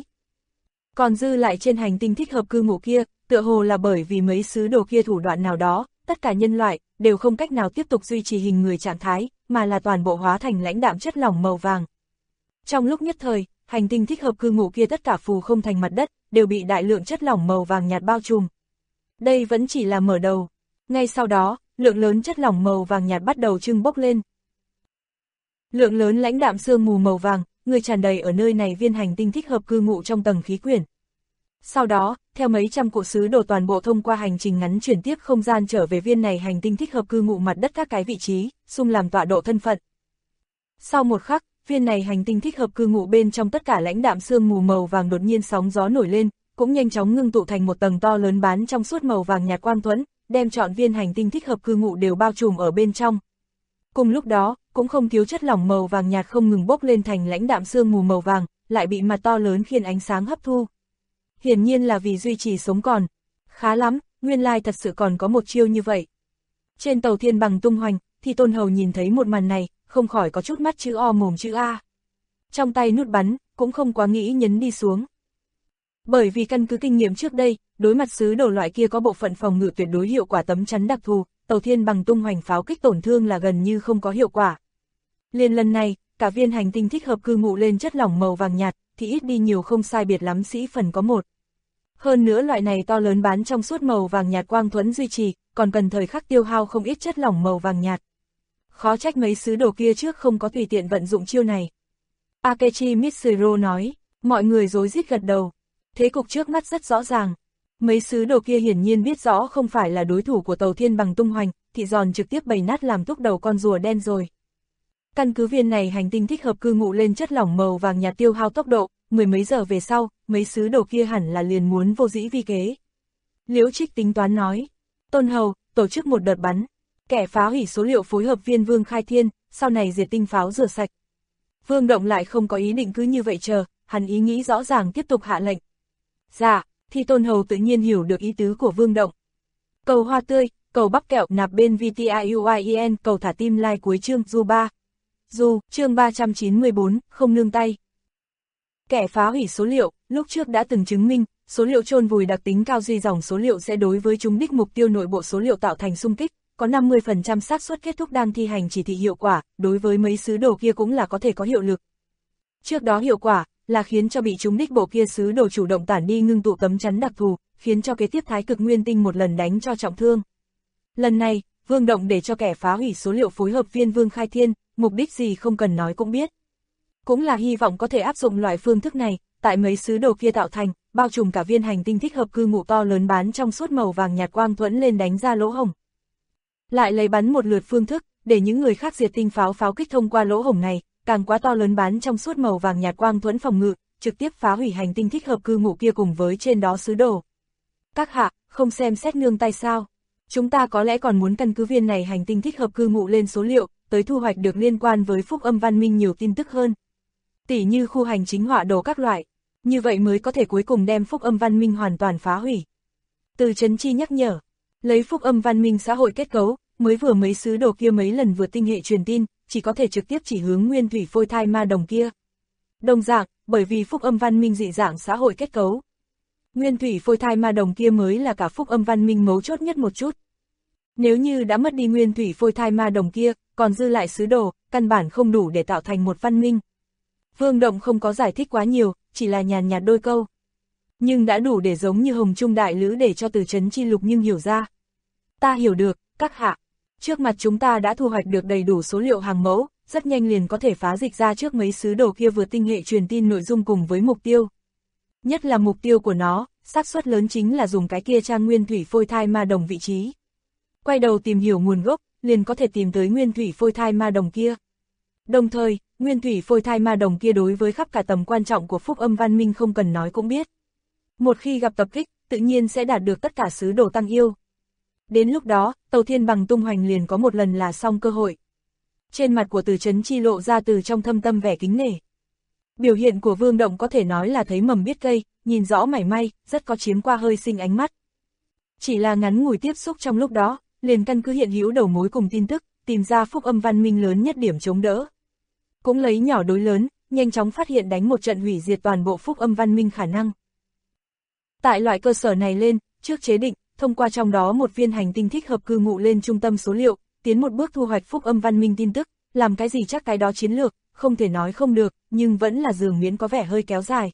Speaker 2: Còn dư lại trên hành tinh thích hợp cư ngụ kia, tựa hồ là bởi vì mấy sứ đồ kia thủ đoạn nào đó, tất cả nhân loại, đều không cách nào tiếp tục duy trì hình người trạng thái, mà là toàn bộ hóa thành lãnh đạm chất lỏng màu vàng. Trong lúc nhất thời, hành tinh thích hợp cư ngụ kia tất cả phù không thành mặt đất, đều bị đại lượng chất lỏng màu vàng nhạt bao trùm. Đây vẫn chỉ là mở đầu. Ngay sau đó, lượng lớn chất lỏng màu vàng nhạt bắt đầu trưng bốc lên. Lượng lớn lãnh đạm sương mù màu vàng, người tràn đầy ở nơi này viên hành tinh thích hợp cư ngụ trong tầng khí quyển. Sau đó, theo mấy trăm cụ sứ đồ toàn bộ thông qua hành trình ngắn chuyển tiếp không gian trở về viên này hành tinh thích hợp cư ngụ mặt đất các cái vị trí, xung làm tọa độ thân phận. Sau một khắc, viên này hành tinh thích hợp cư ngụ bên trong tất cả lãnh đạm sương mù màu vàng đột nhiên sóng gió nổi lên, cũng nhanh chóng ngưng tụ thành một tầng to lớn bán trong suốt màu vàng nhạt quang thuẫn, đem trọn viên hành tinh thích hợp cư ngụ đều bao trùm ở bên trong. Cùng lúc đó, cũng không thiếu chất lỏng màu vàng nhạt không ngừng bốc lên thành lãnh đạm sương mù màu vàng, lại bị mặt to lớn khiên ánh sáng hấp thu. Hiển nhiên là vì duy trì sống còn. Khá lắm, nguyên lai thật sự còn có một chiêu như vậy. Trên tàu thiên bằng tung hoành, thì Tôn Hầu nhìn thấy một màn này, không khỏi có chút mắt chữ O mồm chữ A. Trong tay nút bắn, cũng không quá nghĩ nhấn đi xuống. Bởi vì căn cứ kinh nghiệm trước đây, đối mặt sứ đồ loại kia có bộ phận phòng ngự tuyệt đối hiệu quả tấm chắn đặc thù, tàu thiên bằng tung hoành pháo kích tổn thương là gần như không có hiệu quả. Liên lần này, cả viên hành tinh thích hợp cư ngụ lên chất lỏng màu vàng nhạt, thì ít đi nhiều không sai biệt lắm sĩ phần có một. Hơn nữa loại này to lớn bán trong suốt màu vàng nhạt quang thuẫn duy trì, còn cần thời khắc tiêu hao không ít chất lỏng màu vàng nhạt. Khó trách mấy sứ đồ kia trước không có tùy tiện vận dụng chiêu này. Akechi Mitsuro nói, mọi người rối rít gật đầu. Thế cục trước mắt rất rõ ràng. Mấy sứ đồ kia hiển nhiên biết rõ không phải là đối thủ của tàu thiên bằng tung hoành, thì giòn trực tiếp bày nát làm túc đầu con rùa đen rồi. Căn cứ viên này hành tinh thích hợp cư ngụ lên chất lỏng màu vàng nhạt tiêu hao tốc độ, mười mấy giờ về sau, mấy sứ đồ kia hẳn là liền muốn vô dĩ vi kế. Liễu Trích tính toán nói, Tôn Hầu, tổ chức một đợt bắn, kẻ phá hủy số liệu phối hợp viên Vương Khai Thiên, sau này diệt tinh pháo rửa sạch. Vương Động lại không có ý định cứ như vậy chờ, hắn ý nghĩ rõ ràng tiếp tục hạ lệnh. Dạ, thì Tôn Hầu tự nhiên hiểu được ý tứ của Vương Động. Cầu hoa tươi, cầu bắp kẹo nạp bên VTIUIEN, cầu thả tim like cuối chương du 3. Du, chương 394, không nương tay. Kẻ phá hủy số liệu, lúc trước đã từng chứng minh, số liệu chôn vùi đặc tính cao duy dòng số liệu sẽ đối với chúng đích mục tiêu nội bộ số liệu tạo thành xung kích, có 50% xác suất kết thúc đang thi hành chỉ thị hiệu quả, đối với mấy sứ đồ kia cũng là có thể có hiệu lực. Trước đó hiệu quả là khiến cho bị chúng đích bộ kia sứ đồ chủ động tản đi ngưng tụ tấm chắn đặc thù, khiến cho kế tiếp Thái Cực Nguyên Tinh một lần đánh cho trọng thương. Lần này, Vương Động để cho kẻ phá hủy số liệu phối hợp viên Vương Khai Thiên, mục đích gì không cần nói cũng biết. Cũng là hy vọng có thể áp dụng loại phương thức này, tại mấy sứ đồ kia tạo thành, bao trùm cả viên hành tinh thích hợp cư ngụ to lớn bán trong suốt màu vàng nhạt quang thuẫn lên đánh ra lỗ hổng. Lại lấy bắn một lượt phương thức, để những người khác diệt tinh pháo pháo kích thông qua lỗ hổng này, càng quá to lớn bán trong suốt màu vàng nhạt quang thuẫn phòng ngự, trực tiếp phá hủy hành tinh thích hợp cư ngụ kia cùng với trên đó sứ đồ. Các hạ, không xem xét nương tay sao? Chúng ta có lẽ còn muốn căn cứ viên này hành tinh thích hợp cư ngụ lên số liệu, tới thu hoạch được liên quan với Phúc Âm Văn Minh nhiều tin tức hơn. Tỉ như khu hành chính họa đồ các loại, như vậy mới có thể cuối cùng đem Phúc Âm Văn Minh hoàn toàn phá hủy. Từ Trấn Chi nhắc nhở, lấy Phúc Âm Văn Minh xã hội kết cấu, mới vừa mấy sứ đồ kia mấy lần vượt tinh hệ truyền tin, chỉ có thể trực tiếp chỉ hướng nguyên thủy phôi thai ma đồng kia. Đồng dạng, bởi vì Phúc Âm Văn Minh dị dạng xã hội kết cấu, nguyên thủy phôi thai ma đồng kia mới là cả Phúc Âm Văn Minh mấu chốt nhất một chút. Nếu như đã mất đi nguyên thủy phôi thai ma đồng kia, còn dư lại sứ đồ, căn bản không đủ để tạo thành một văn minh. Vương Động không có giải thích quá nhiều, chỉ là nhàn nhạt đôi câu. Nhưng đã đủ để giống như Hồng Trung Đại Lữ để cho Từ Trấn Chi Lục nhưng hiểu ra. Ta hiểu được, các hạ. Trước mặt chúng ta đã thu hoạch được đầy đủ số liệu hàng mẫu, rất nhanh liền có thể phá dịch ra trước mấy sứ đồ kia vượt tinh hệ truyền tin nội dung cùng với mục tiêu. Nhất là mục tiêu của nó, xác suất lớn chính là dùng cái kia trang nguyên thủy phôi thai ma đồng vị trí. Quay đầu tìm hiểu nguồn gốc, liền có thể tìm tới nguyên thủy phôi thai ma đồng kia. Đồng thời, nguyên thủy phôi thai ma đồng kia đối với khắp cả tầm quan trọng của Phúc Âm Văn Minh không cần nói cũng biết. Một khi gặp tập kích, tự nhiên sẽ đạt được tất cả sứ đồ tăng yêu. Đến lúc đó, Tàu Thiên Bằng tung hoành liền có một lần là xong cơ hội. Trên mặt của Từ Trấn Chi lộ ra từ trong thâm tâm vẻ kính nể. Biểu hiện của Vương Động có thể nói là thấy mầm biết cây, nhìn rõ mảy may, rất có chiếm qua hơi sinh ánh mắt. Chỉ là ngắn ngủi tiếp xúc trong lúc đó, liền căn cứ hiện hữu đầu mối cùng tin tức, tìm ra Phúc Âm Văn Minh lớn nhất điểm chống đỡ. Cũng lấy nhỏ đối lớn, nhanh chóng phát hiện đánh một trận hủy diệt toàn bộ Phúc Âm Văn Minh khả năng. Tại loại cơ sở này lên, trước chế định, thông qua trong đó một viên hành tinh thích hợp cư ngụ lên trung tâm số liệu, tiến một bước thu hoạch Phúc Âm Văn Minh tin tức, làm cái gì chắc cái đó chiến lược, không thể nói không được, nhưng vẫn là dường miễn có vẻ hơi kéo dài.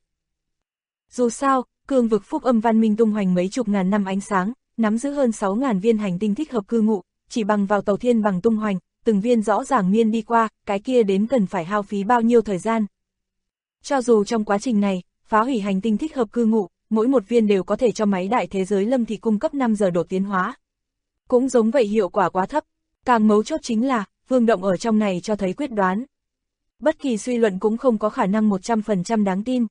Speaker 2: Dù sao, cương vực Phúc Âm Văn Minh tung hoành mấy chục ngàn năm ánh sáng, nắm giữ hơn 6.000 viên hành tinh thích hợp cư ngụ, chỉ bằng vào Tàu Thiên Bằng tung hoành, từng viên rõ ràng miên đi qua, cái kia đến cần phải hao phí bao nhiêu thời gian. Cho dù trong quá trình này, phá hủy hành tinh thích hợp cư ngụ, mỗi một viên đều có thể cho máy đại thế giới Lâm Thị cung cấp 5 giờ độ tiến hóa. Cũng giống vậy hiệu quả quá thấp, càng mấu chốt chính là, Vương Động ở trong này cho thấy quyết đoán. Bất kỳ suy luận cũng không có khả năng 100% đáng tin.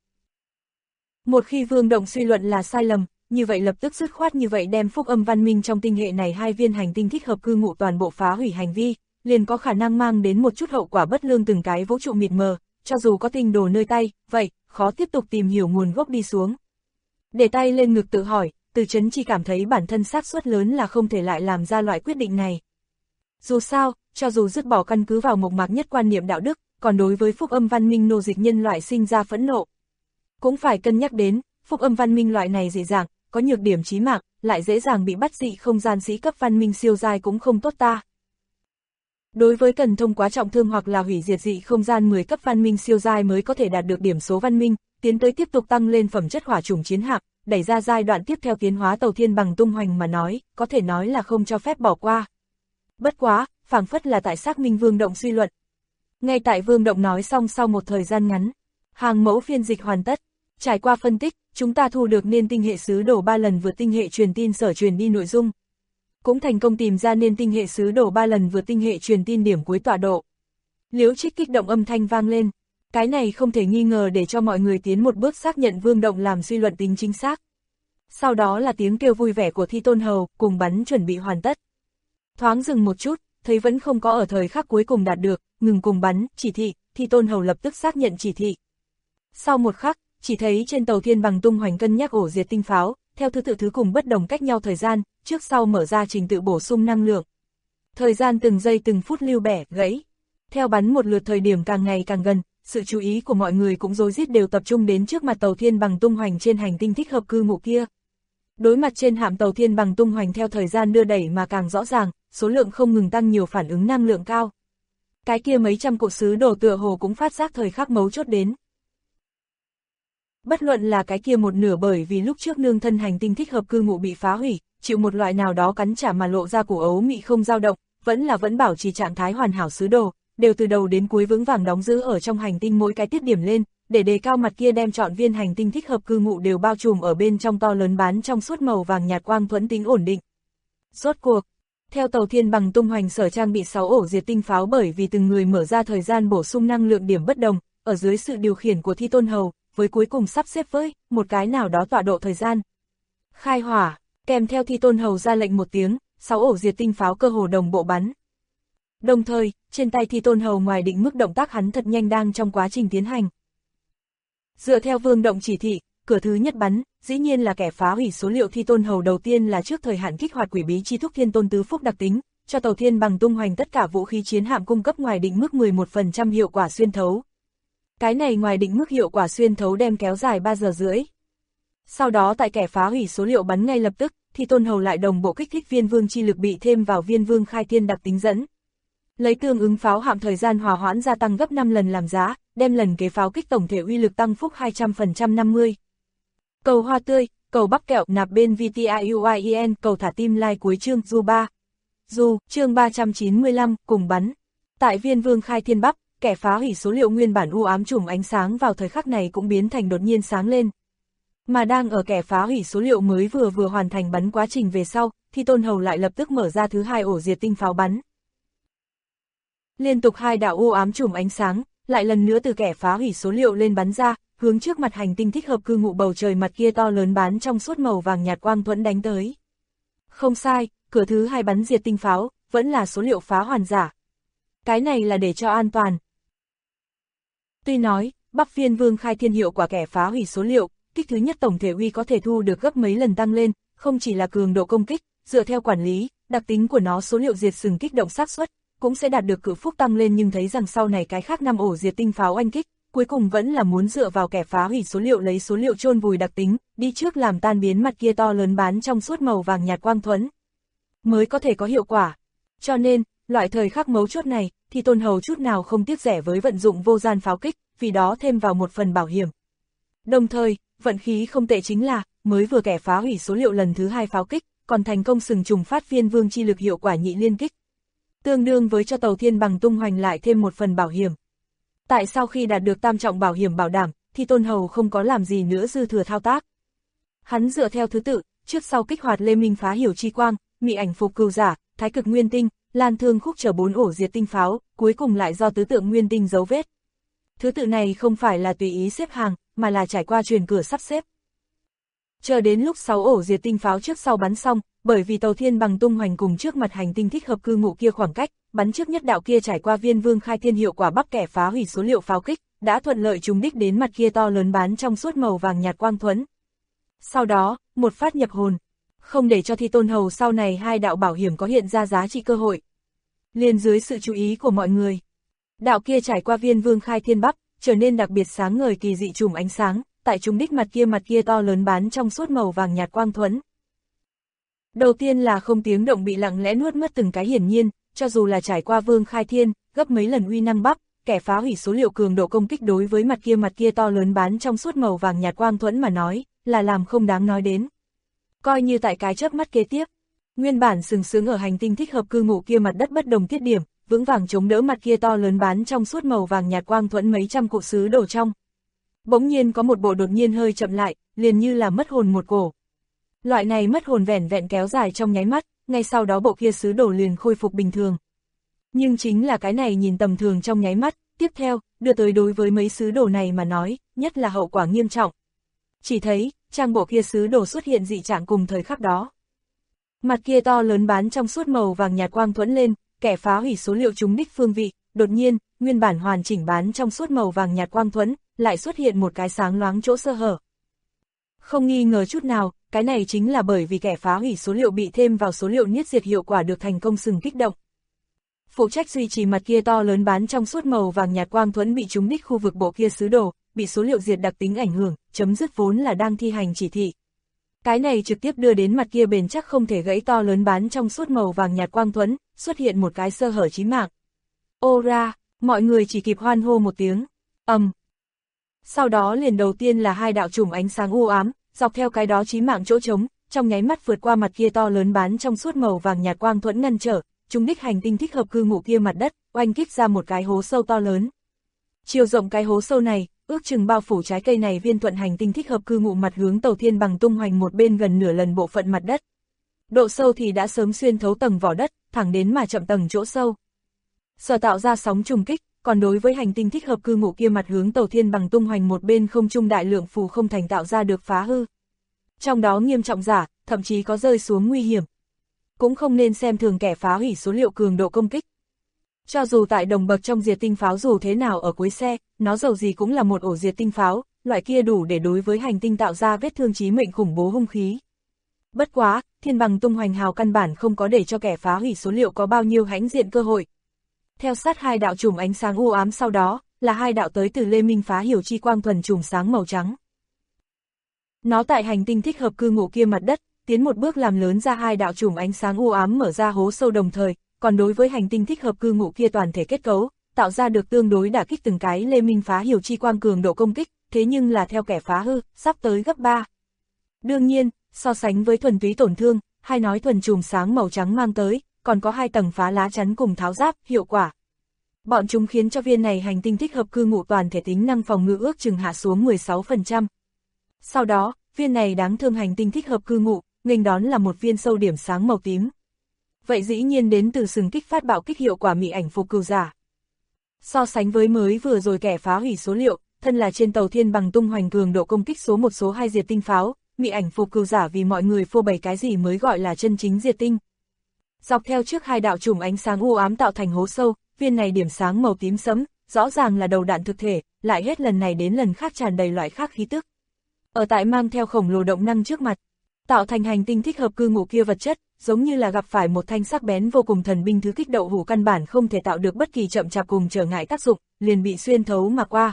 Speaker 2: Một khi Vương Động suy luận là sai lầm, như vậy lập tức dứt khoát như vậy đem Phúc Âm Văn Minh trong tinh hệ này hai viên hành tinh thích hợp cư ngụ toàn bộ phá hủy hành vi, liền có khả năng mang đến một chút hậu quả bất lương từng cái vũ trụ mịt mờ, cho dù có tinh đồ nơi tay, vậy, khó tiếp tục tìm hiểu nguồn gốc đi xuống. Để tay lên ngực tự hỏi, Từ Trấn Chi cảm thấy bản thân xác suất lớn là không thể lại làm ra loại quyết định này. Dù sao, cho dù dứt bỏ căn cứ vào mộc mạc nhất quan niệm đạo đức, còn đối với Phúc Âm Văn Minh nô dịch nhân loại sinh ra phẫn nộ. Cũng phải cân nhắc đến, Phúc Âm Văn Minh loại này dị dạng, có nhược điểm chí mạng, lại dễ dàng bị bắt dị không gian sĩ cấp văn minh siêu giai cũng không tốt ta. Đối với cần thông qua trọng thương hoặc là hủy diệt dị không gian 10 cấp văn minh siêu giai mới có thể đạt được điểm số văn minh, tiến tới tiếp tục tăng lên phẩm chất hỏa chủng chiến hạm, đẩy ra giai đoạn tiếp theo tiến hóa Tàu Thiên Bằng tung hoành mà nói, có thể nói là không cho phép bỏ qua. Bất quá, phảng phất là tại xác minh Vương Động suy luận. Ngay tại Vương Động nói xong sau một thời gian ngắn, hàng mẫu phiên dịch hoàn tất, trải qua phân tích, chúng ta thu được nên tinh hệ sứ đồ 3 lần vượt tinh hệ truyền tin sở truyền đi nội dung. Cũng thành công tìm ra nên tinh hệ sứ đồ 3 lần vượt tinh hệ truyền tin điểm cuối tọa độ. Liễu Trích kích động âm thanh vang lên. Cái này không thể nghi ngờ để cho mọi người tiến một bước xác nhận Vương Động làm suy luận tính chính xác. Sau đó là tiếng kêu vui vẻ của Thi Tôn Hầu, cùng bắn chuẩn bị hoàn tất. Thoáng dừng một chút, thấy vẫn không có ở thời khắc cuối cùng đạt được, ngừng cùng bắn, chỉ thị, Thi Tôn Hầu lập tức xác nhận chỉ thị. Sau một khắc, chỉ thấy trên tàu Thiên Bằng tung hoành cân nhắc ổ diệt tinh pháo, theo thứ tự thứ cùng bất đồng cách nhau thời gian, trước sau mở ra trình tự bổ sung năng lượng. Thời gian từng giây từng phút lưu bẻ, gãy. Theo bắn một lượt thời điểm càng ngày càng gần, sự chú ý của mọi người cũng rối rít đều tập trung đến trước mặt tàu Thiên Bằng tung hoành trên hành tinh thích hợp cư ngụ kia. Đối mặt trên hạm tàu Thiên Bằng tung hoành theo thời gian đưa đẩy mà càng rõ ràng, số lượng không ngừng tăng nhiều, phản ứng năng lượng cao. Cái kia mấy trăm cỗ sứ đồ tựa hồ cũng phát giác thời khắc mấu chốt đến. Bất luận là cái kia một nửa bởi vì lúc trước nương thân hành tinh thích hợp cư ngụ bị phá hủy, chịu một loại nào đó cắn trả mà lộ ra củ ấu mị không dao động, vẫn bảo trì trạng thái hoàn hảo sứ đồ, đều từ đầu đến cuối vững vàng đóng giữ ở trong hành tinh mỗi cái tiết điểm lên, để đề cao mặt kia đem trọn viên hành tinh thích hợp cư ngụ đều bao trùm ở bên trong to lớn bán trong suốt màu vàng nhạt quang thuẫn tính ổn định. Rốt cuộc, theo tàu Thiên Bằng tung hoành sở trang bị 6 ổ diệt tinh pháo bởi vì từng người mở ra thời gian bổ sung năng lượng điểm bất đồng, ở dưới sự điều khiển của Thi Tôn Hầu, với cuối cùng sắp xếp với một cái nào đó tọa độ thời gian. Khai hỏa, kèm theo Thi Tôn Hầu ra lệnh một tiếng, 6 ổ diệt tinh pháo cơ hồ đồng bộ bắn. Đồng thời, trên tay Thi Tôn Hầu ngoài định mức động tác hắn thật nhanh đang trong quá trình tiến hành. Dựa theo Vương Động chỉ thị, cửa thứ nhất bắn, dĩ nhiên là kẻ phá hủy số liệu Thi Tôn Hầu đầu tiên là trước thời hạn kích hoạt quỷ bí chi thúc Thiên Tôn tứ phúc đặc tính, cho tàu Thiên Bằng tung hoành tất cả vũ khí chiến hạm cung cấp ngoài định mức 11% hiệu quả xuyên thấu. Cái này ngoài định mức hiệu quả xuyên thấu đem kéo dài 3 giờ rưỡi. Sau đó tại kẻ phá hủy số liệu bắn ngay lập tức, Thi Tôn Hầu lại đồng bộ kích thích viên vương chi lực bị thêm vào viên vương khai thiên đặc tính dẫn. Lấy tương ứng pháo hạm thời gian hòa hoãn gia tăng gấp 5 lần làm giá, đem lần kế pháo kích tổng thể uy lực tăng phúc 200% 50. Cầu hoa tươi, cầu bắp kẹo nạp bên VTIUIEN, cầu thả tim like cuối chương Du 3. Du, chương 395, cùng bắn. Tại viên vương khai thiên bắp, kẻ phá hủy số liệu nguyên bản u ám trùm ánh sáng vào thời khắc này cũng biến thành đột nhiên sáng lên. Mà đang ở kẻ phá hủy số liệu mới vừa hoàn thành bắn quá trình về sau, Thi Tôn Hầu lại lập tức mở ra thứ hai ổ diệt tinh pháo bắn. Liên tục hai đạo u ám trùm ánh sáng, lại lần nữa từ kẻ phá hủy số liệu lên bắn ra, hướng trước mặt hành tinh thích hợp cư ngụ bầu trời mặt kia to lớn bán trong suốt màu vàng nhạt quang thuẫn đánh tới. Không sai, cửa thứ hai bắn diệt tinh pháo, vẫn là số liệu phá hoàn giả. Cái này là để cho an toàn. Tuy nói, Bắc Viên Vương khai thiên hiệu quả kẻ phá hủy số liệu, kích thứ nhất tổng thể uy có thể thu được gấp mấy lần tăng lên, không chỉ là cường độ công kích, dựa theo quản lý, đặc tính của nó số liệu diệt sừng kích động xác suất cũng sẽ đạt được cự phúc tăng lên, nhưng thấy rằng sau này cái khác 5 ổ diệt tinh pháo oanh kích, cuối cùng vẫn là muốn dựa vào kẻ phá hủy số liệu lấy số liệu chôn vùi đặc tính, đi trước làm tan biến mặt kia to lớn bán trong suốt màu vàng nhạt quang thuẫn, mới có thể có hiệu quả. Cho nên, loại thời khắc mấu chốt này, Thi Tôn Hầu chút nào không tiếc rẻ với vận dụng vô gian pháo kích, vì đó thêm vào một phần bảo hiểm. Đồng thời, vận khí không tệ chính là, mới vừa kẻ phá hủy số liệu lần thứ hai pháo kích, còn thành công sừng trùng phát viên vương chi lực hiệu quả nhị liên kích. Tương đương với cho tàu Thiên Bằng tung hoành lại thêm một phần bảo hiểm. Tại sau khi đạt được tam trọng bảo hiểm bảo đảm, Thi Tôn Hầu không có làm gì nữa dư thừa thao tác. Hắn dựa theo thứ tự, trước sau kích hoạt Lê Minh phá hiểu chi quang, mị ảnh phục cừu giả, thái cực nguyên tinh, lan thương khúc chờ 4 ổ diệt tinh pháo, cuối cùng lại do tứ tượng nguyên tinh dấu vết. Thứ tự này không phải là tùy ý xếp hàng, mà là trải qua truyền cửa sắp xếp. Chờ đến lúc 6 ổ diệt tinh pháo trước sau bắn xong, bởi vì tàu Thiên Bằng tung hoành cùng trước mặt hành tinh thích hợp cư ngụ kia khoảng cách, bắn trước nhất đạo kia trải qua viên vương khai thiên hiệu quả bắc kẻ phá hủy số liệu pháo kích, đã thuận lợi trúng đích đến mặt kia to lớn bán trong suốt màu vàng nhạt quang thuẫn. Sau đó, một phát nhập hồn, không để cho Thi Tôn Hầu sau này hai đạo bảo hiểm có hiện ra giá trị cơ hội. Liền dưới sự chú ý của mọi người, đạo kia trải qua viên vương khai thiên bắc, trở nên đặc biệt sáng ngời kỳ dị trùm ánh sáng, tại trúng đích mặt kia to lớn bán trong suốt màu vàng nhạt quang thuẫn. Đầu tiên là không tiếng động bị lặng lẽ nuốt mất từng cái, hiển nhiên, cho dù là trải qua vương khai thiên, gấp mấy lần uy năng bắp, kẻ phá hủy số liệu cường độ công kích đối với mặt kia to lớn bán trong suốt màu vàng nhạt quang thuẫn mà nói, là làm không đáng nói đến. Coi như tại cái chớp mắt kế tiếp, nguyên bản sừng sướng ở hành tinh thích hợp cư ngụ kia mặt đất bất đồng tiết điểm, vững vàng chống đỡ mặt kia to lớn bán trong suốt màu vàng nhạt quang thuẫn mấy trăm cụ sứ đổ trong. Bỗng nhiên có một bộ đột nhiên hơi chậm lại, liền như là mất hồn một cổ. Loại này mất hồn vẻn vẹn kéo dài trong nháy mắt, ngay sau đó bộ kia sứ đổ liền khôi phục bình thường. Nhưng chính là cái này nhìn tầm thường trong nháy mắt, tiếp theo, đưa tới đối với mấy sứ đồ này mà nói, nhất là hậu quả nghiêm trọng. Chỉ thấy, trang bộ kia sứ đồ xuất hiện dị trạng cùng thời khắc đó. Mặt kia to lớn bán trong suốt màu vàng nhạt quang thuẫn lên, kẻ phá hủy số liệu trúng đích phương vị, đột nhiên, nguyên bản hoàn chỉnh bán trong suốt màu vàng nhạt quang thuẫn, lại xuất hiện một cái sáng loáng chỗ sơ hở. Không nghi ngờ chút nào, cái này chính là bởi vì kẻ phá hủy số liệu bị thêm vào số liệu niết diệt hiệu quả được thành công sừng kích động. Phụ trách duy trì mặt kia to lớn bán trong suốt màu vàng nhạt quang thuẫn bị trúng đích khu vực bộ kia sứ đồ, bị số liệu diệt đặc tính ảnh hưởng, chấm dứt vốn là đang thi hành chỉ thị. Cái này trực tiếp đưa đến mặt kia bền chắc không thể gãy to lớn bán trong suốt màu vàng nhạt quang thuẫn, xuất hiện một cái sơ hở chí mạng. Ô ra, mọi người chỉ kịp hoan hô một tiếng, Sau đó liền đầu tiên là hai đạo chùm ánh sáng u ám, dọc theo cái đó chí mạng chỗ trống, trong nháy mắt vượt qua mặt kia to lớn bán trong suốt màu vàng nhạt quang thuẫn ngăn trở, trúng đích hành tinh thích hợp cư ngụ kia mặt đất, oanh kích ra một cái hố sâu to lớn. Chiều rộng cái hố sâu này, ước chừng bao phủ trái cây này viên thuận hành tinh thích hợp cư ngụ mặt hướng Tàu Thiên Bằng tung hoành một bên gần nửa lần bộ phận mặt đất. Độ sâu thì đã sớm xuyên thấu tầng vỏ đất, thẳng đến mà chậm tầng chỗ sâu. Sở tạo ra sóng trùng kích, còn đối với hành tinh thích hợp cư ngụ kia mặt hướng Tàu Thiên Bằng tung hoành một bên không trung đại lượng phù không thành tạo ra được phá hư. Trong đó nghiêm trọng giả, thậm chí có rơi xuống nguy hiểm. Cũng không nên xem thường kẻ phá hủy số liệu cường độ công kích. Cho dù tại đồng bậc trong diệt tinh pháo dù thế nào ở cuối xe, nó dầu gì cũng là một ổ diệt tinh pháo, loại kia đủ để đối với hành tinh tạo ra vết thương chí mệnh khủng bố hung khí. Bất quá, Thiên Bằng tung hoành hào căn bản không có để cho kẻ phá hủy số liệu có bao nhiêu hãnh diện cơ hội. Theo sát hai đạo chùm ánh sáng u ám sau đó, là hai đạo tới từ Lê Minh phá hiểu chi quang thuần chùm sáng màu trắng. Nó tại hành tinh thích hợp cư ngụ kia mặt đất, tiến một bước làm lớn ra hai đạo chùm ánh sáng u ám mở ra hố sâu đồng thời, còn đối với hành tinh thích hợp cư ngụ kia toàn thể kết cấu, tạo ra được tương đối đả kích từng cái Lê Minh phá hiểu chi quang cường độ công kích, thế nhưng là theo kẻ phá hư, sắp tới gấp 3. Đương nhiên, so sánh với thuần túy tổn thương, hay nói thuần chùm sáng màu trắng mang tới, còn có hai tầng phá lá chắn cùng tháo giáp, hiệu quả. Bọn chúng khiến cho viên này hành tinh thích hợp cư ngụ toàn thể tính năng phòng ngự ước chừng hạ xuống 16%. Sau đó, viên này đáng thương hành tinh thích hợp cư ngụ, nghênh đón là một viên sâu điểm sáng màu tím. Vậy dĩ nhiên đến từ sừng kích phát bạo kích hiệu quả mị ảnh phục cừu giả. So sánh với mới vừa rồi kẻ phá hủy số liệu, thân là trên Tàu Thiên Bằng tung hoành cường độ công kích số 1 số 2 diệt tinh pháo, mị ảnh phục cừu giả vì mọi người phô bày cái gì mới gọi là chân chính diệt tinh. Dọc theo trước hai đạo chùm ánh sáng u ám tạo thành hố sâu, viên này điểm sáng màu tím sẫm, rõ ràng là đầu đạn thực thể, lại hết lần này đến lần khác tràn đầy loại khác khí tức. Ở tại mang theo khổng lồ động năng trước mặt, tạo thành hành tinh thích hợp cư ngụ kia vật chất, giống như là gặp phải một thanh sắc bén vô cùng thần binh thứ kích đậu hủ căn bản không thể tạo được bất kỳ chậm chạp cùng trở ngại tác dụng, liền bị xuyên thấu mà qua.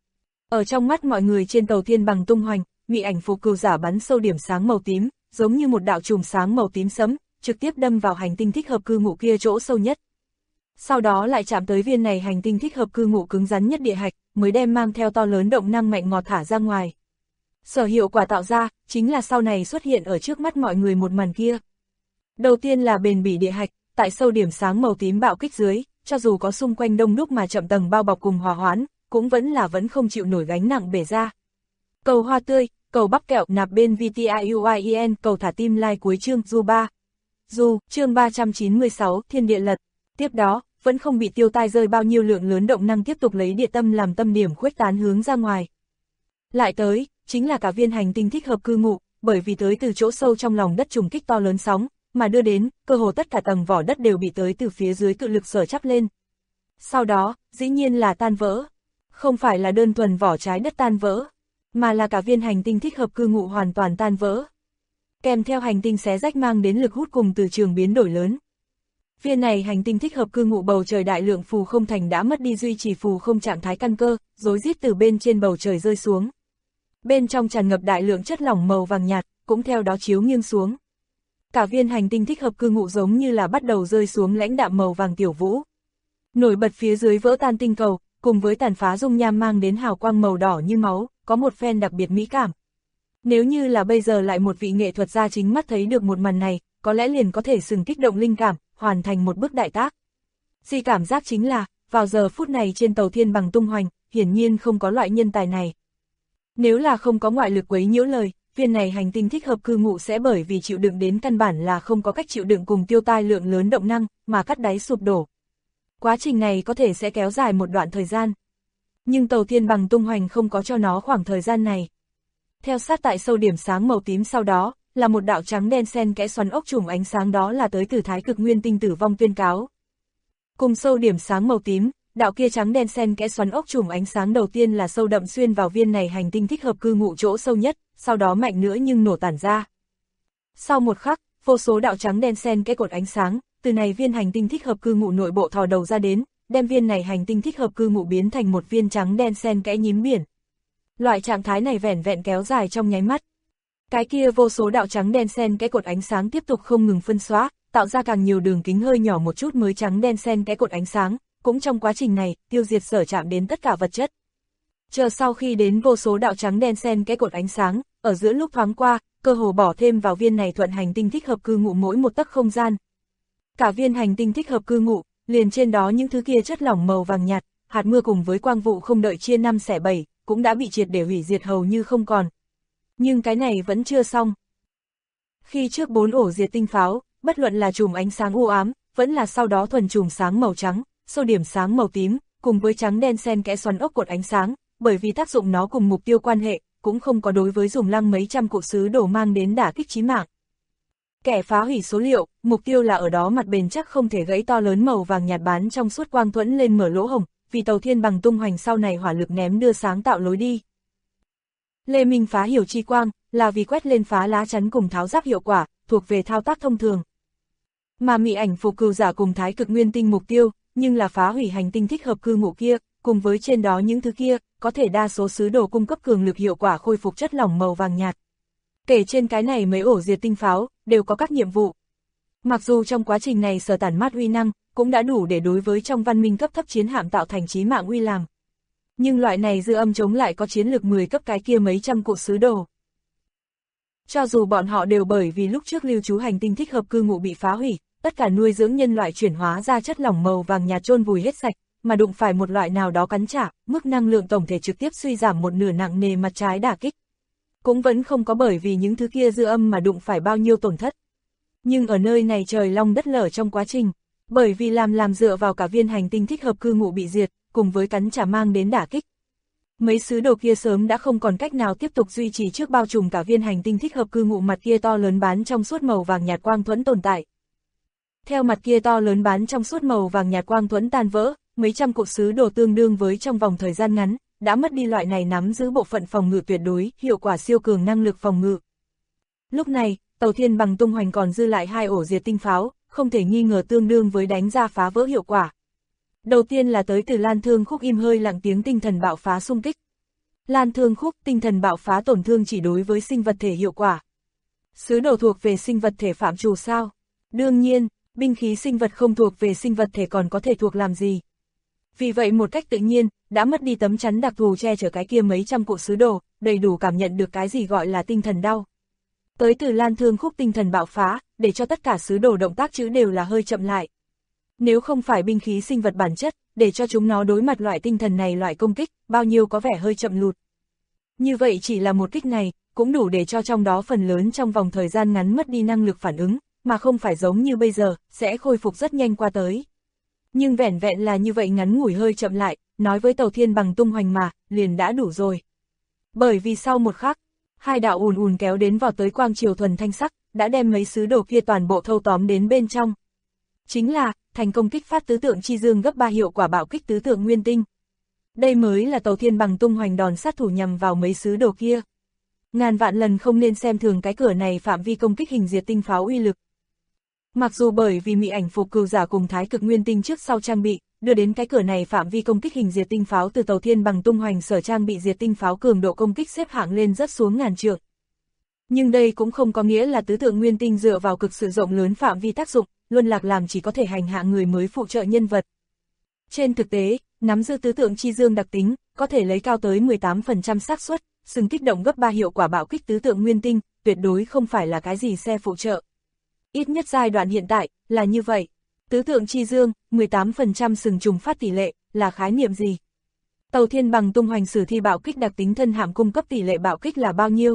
Speaker 2: Ở trong mắt mọi người trên Tàu Thiên Bằng tung hoành, mị ảnh phục cừu giả bắn sâu điểm sáng màu tím, giống như một đạo chùm sáng màu tím sẫm, trực tiếp đâm vào hành tinh thích hợp cư ngụ kia chỗ sâu nhất. Sau đó lại chạm tới viên này hành tinh thích hợp cư ngụ cứng rắn nhất địa hạch, mới đem mang theo to lớn động năng mạnh ngọt thả ra ngoài. Sở hiệu quả tạo ra, chính là sau này xuất hiện ở trước mắt mọi người một màn kia. Đầu tiên là bền bỉ địa hạch, tại sâu điểm sáng màu tím bạo kích dưới, cho dù có xung quanh đông đúc mà chậm tầng bao bọc cùng hòa hoãn, cũng vẫn không chịu nổi gánh nặng bể ra. Cầu hoa tươi, cầu bắp kẹo nạp bên VTIUIEN, cầu thả tim like cuối chương Du 3. Du, chương 396, thiên địa lật. Tiếp đó, vẫn không bị tiêu tai rơi bao nhiêu lượng lớn động năng tiếp tục lấy địa tâm làm tâm điểm khuếch tán hướng ra ngoài. Lại tới, chính là cả viên hành tinh thích hợp cư ngụ, bởi vì tới từ chỗ sâu trong lòng đất trùng kích to lớn sóng, mà đưa đến, cơ hồ tất cả tầng vỏ đất đều bị tới từ phía dưới cự lực sở chắp lên. Sau đó, dĩ nhiên là tan vỡ. Không phải là đơn thuần vỏ trái đất tan vỡ, mà là cả viên hành tinh thích hợp cư ngụ hoàn toàn tan vỡ. Kèm theo hành tinh xé rách mang đến lực hút cùng từ trường biến đổi lớn. Viên này hành tinh thích hợp cư ngụ bầu trời đại lượng phù không thành đã mất đi duy trì phù không trạng thái căn cơ, rối rít từ bên trên bầu trời rơi xuống. Bên trong tràn ngập đại lượng chất lỏng màu vàng nhạt, cũng theo đó chiếu nghiêng xuống. Cả viên hành tinh thích hợp cư ngụ giống như là bắt đầu rơi xuống lãnh đạm màu vàng tiểu vũ. Nổi bật phía dưới vỡ tan tinh cầu, cùng với tàn phá dung nham mang đến hào quang màu đỏ như máu, có một phen đặc biệt mỹ cảm. Nếu như là bây giờ lại một vị nghệ thuật gia chính mắt thấy được một màn này, có lẽ liền có thể sừng kích động linh cảm, hoàn thành một bức đại tác. Di cảm giác chính là, vào giờ phút này trên Tàu Thiên Bằng tung hoành, hiển nhiên không có loại nhân tài này. Nếu là không có ngoại lực quấy nhiễu lời, viên này hành tinh thích hợp cư ngụ sẽ bởi vì chịu đựng đến căn bản là không có cách chịu đựng cùng tiêu tai lượng lớn động năng, mà cắt đáy sụp đổ. Quá trình này có thể sẽ kéo dài một đoạn thời gian. Nhưng Tàu Thiên Bằng tung hoành không có cho nó khoảng thời gian này. Theo sát tại sâu điểm sáng màu tím sau đó, là một đạo trắng đen xen kẽ xoắn ốc chùm ánh sáng, đó là tới từ Thái Cực Nguyên Tinh tử vong tuyên cáo. Cùng sâu điểm sáng màu tím, đạo kia trắng đen xen kẽ xoắn ốc chùm ánh sáng đầu tiên là sâu đậm xuyên vào viên này hành tinh thích hợp cư ngụ chỗ sâu nhất, sau đó mạnh nữa nhưng nổ tản ra. Sau một khắc, vô số đạo trắng đen xen kẽ cột ánh sáng, từ này viên hành tinh thích hợp cư ngụ nội bộ thò đầu ra đến, đem viên này hành tinh thích hợp cư ngụ biến thành một viên trắng đen xen kẽ nhím biển. Loại trạng thái này vẻn vẹn kéo dài trong nháy mắt. Cái kia vô số đạo trắng đen xen kẽ cột ánh sáng tiếp tục không ngừng phân xóa, tạo ra càng nhiều đường kính hơi nhỏ một chút mới trắng đen xen kẽ cột ánh sáng, cũng trong quá trình này, tiêu diệt sở chạm đến tất cả vật chất. Chờ sau khi đến vô số đạo trắng đen xen kẽ cột ánh sáng, ở giữa lúc thoáng qua, cơ hồ bỏ thêm vào viên này thuận hành tinh thích hợp cư ngụ mỗi một tấc không gian. Cả viên hành tinh thích hợp cư ngụ, liền trên đó những thứ kia chất lỏng màu vàng nhạt, hạt mưa cùng với quang vụ không đợi chia 5 xẻ 7, cũng đã bị triệt để hủy diệt hầu như không còn. Nhưng cái này vẫn chưa xong. Khi trước 4 ổ diệt tinh pháo, bất luận là chùm ánh sáng u ám, vẫn là sau đó thuần chùm sáng màu trắng, sâu điểm sáng màu tím, cùng với trắng đen xen kẽ xoắn ốc cột ánh sáng, bởi vì tác dụng nó cùng mục tiêu quan hệ, cũng không có đối với dùng lăng mấy trăm cụ sứ đồ mang đến đả kích chí mạng. Kẻ phá hủy số liệu, mục tiêu là ở đó mặt bền chắc không thể gãy to lớn màu vàng nhạt bán trong suốt quang thuẫn lên mở lỗ hổng, vì Tàu Thiên Bằng tung hoành sau này hỏa lực ném đưa sáng tạo lối đi. Lê Minh phá hiểu chi quang, là vì quét lên phá lá chắn cùng tháo giáp hiệu quả, thuộc về thao tác thông thường. Mà mị ảnh phù cừu giả cùng Thái Cực Nguyên Tinh mục tiêu, nhưng là phá hủy hành tinh thích hợp cư ngụ kia, cùng với trên đó những thứ kia, có thể đa số sứ đồ cung cấp cường lực hiệu quả khôi phục chất lỏng màu vàng nhạt. Kể trên cái này mấy ổ diệt tinh pháo, đều có các nhiệm vụ. Mặc dù trong quá trình này sở tản mát uy năng, cũng đã đủ để đối với trong văn minh cấp thấp chiến hạm tạo thành chí mạng uy làm. Nhưng loại này dư âm chống lại có chiến lược 10 cấp cái kia mấy trăm cụ sứ đồ. Cho dù bọn họ đều bởi vì lúc trước lưu trú hành tinh thích hợp cư ngụ bị phá hủy, tất cả nuôi dưỡng nhân loại chuyển hóa ra chất lỏng màu vàng nhạt chôn vùi hết sạch, mà đụng phải một loại nào đó cắn trả, mức năng lượng tổng thể trực tiếp suy giảm một nửa nặng nề mặt trái đả kích. Cũng vẫn không có bởi vì những thứ kia dư âm mà đụng phải bao nhiêu tổn thất. Nhưng ở nơi này trời long đất lở trong quá trình, bởi vì làm dựa vào cả viên hành tinh thích hợp cư ngụ bị diệt, cùng với cắn trả mang đến đả kích. Mấy sứ đồ kia sớm đã không còn cách nào tiếp tục duy trì trước bao trùm cả viên hành tinh thích hợp cư ngụ mặt kia to lớn bán trong suốt màu vàng nhạt quang thuẫn tồn tại. Theo mặt kia to lớn bán trong suốt màu vàng nhạt quang thuẫn tan vỡ, mấy trăm cụ sứ đồ tương đương với trong vòng thời gian ngắn, đã mất đi loại này nắm giữ bộ phận phòng ngự tuyệt đối, hiệu quả siêu cường năng lực phòng ngự. Lúc này, Tàu Thiên Bằng tung hoành còn dư lại 2 ổ diệt tinh pháo, không thể nghi ngờ tương đương với đánh ra phá vỡ hiệu quả. Đầu tiên là tới từ Lan Thương Khúc im hơi lặng tiếng tinh thần bạo phá xung kích. Lan Thương Khúc tinh thần bạo phá tổn thương chỉ đối với sinh vật thể hiệu quả. Sứ đồ thuộc về sinh vật thể phạm trù sao? Đương nhiên, binh khí sinh vật không thuộc về sinh vật thể còn có thể thuộc làm gì? Vì vậy một cách tự nhiên, đã mất đi tấm chắn đặc thù che chở cái kia mấy trăm cụ sứ đồ, đầy đủ cảm nhận được cái gì gọi là tinh thần đau. Tới từ Lan Thương Khúc tinh thần bạo phá, để cho tất cả sứ đồ động tác chữ đều là hơi chậm lại. Nếu không phải binh khí sinh vật bản chất, để cho chúng nó đối mặt loại tinh thần này loại công kích, bao nhiêu có vẻ hơi chậm lụt. Như vậy chỉ là một kích này, cũng đủ để cho trong đó phần lớn trong vòng thời gian ngắn mất đi năng lực phản ứng, mà không phải giống như bây giờ, sẽ khôi phục rất nhanh qua tới. Nhưng vẻn vẹn là như vậy ngắn ngủi hơi chậm lại, nói với Tàu Thiên Bằng tung hoành mà, liền đã đủ rồi. Bởi vì sau một khắc, 2 đạo ùn ùn kéo đến vào tới quang triều thuần thanh sắc, đã đem mấy sứ đồ kia toàn bộ thâu tóm đến bên trong. Chính là, thành công kích phát tứ tượng chi dương gấp 3 hiệu quả bạo kích tứ tượng nguyên tinh. Đây mới là Tàu Thiên Bằng tung hoành đòn sát thủ nhằm vào mấy sứ đồ kia. Ngàn vạn lần không nên xem thường cái cửa này phạm vi công kích hình diệt tinh pháo uy lực. Mặc dù bởi vì mị ảnh phù cừu giả cùng Thái Cực Nguyên Tinh trước sau trang bị, đưa đến cái cửa này phạm vi công kích hình diệt tinh pháo từ Tàu Thiên Bằng tung hoành sở trang bị diệt tinh pháo cường độ công kích xếp hạng lên rất xuống ngàn trượng. Nhưng đây cũng không có nghĩa là tứ tượng nguyên tinh dựa vào cực sự rộng lớn phạm vi tác dụng, luôn lạc làm chỉ có thể hành hạ người mới phụ trợ nhân vật. Trên thực tế, nắm giữ tứ tượng chi dương đặc tính, có thể lấy cao tới 18% xác suất, xứng kích động gấp 3 hiệu quả bạo kích tứ tượng nguyên tinh, tuyệt đối không phải là cái gì xe phụ trợ. Ít nhất giai đoạn hiện tại, là như vậy. Tứ tượng chi dương, 18% sừng trùng phát tỷ lệ, là khái niệm gì? Tàu Thiên Bằng tung hoành sử thi bạo kích đặc tính thân hạm cung cấp tỷ lệ bạo kích là bao nhiêu?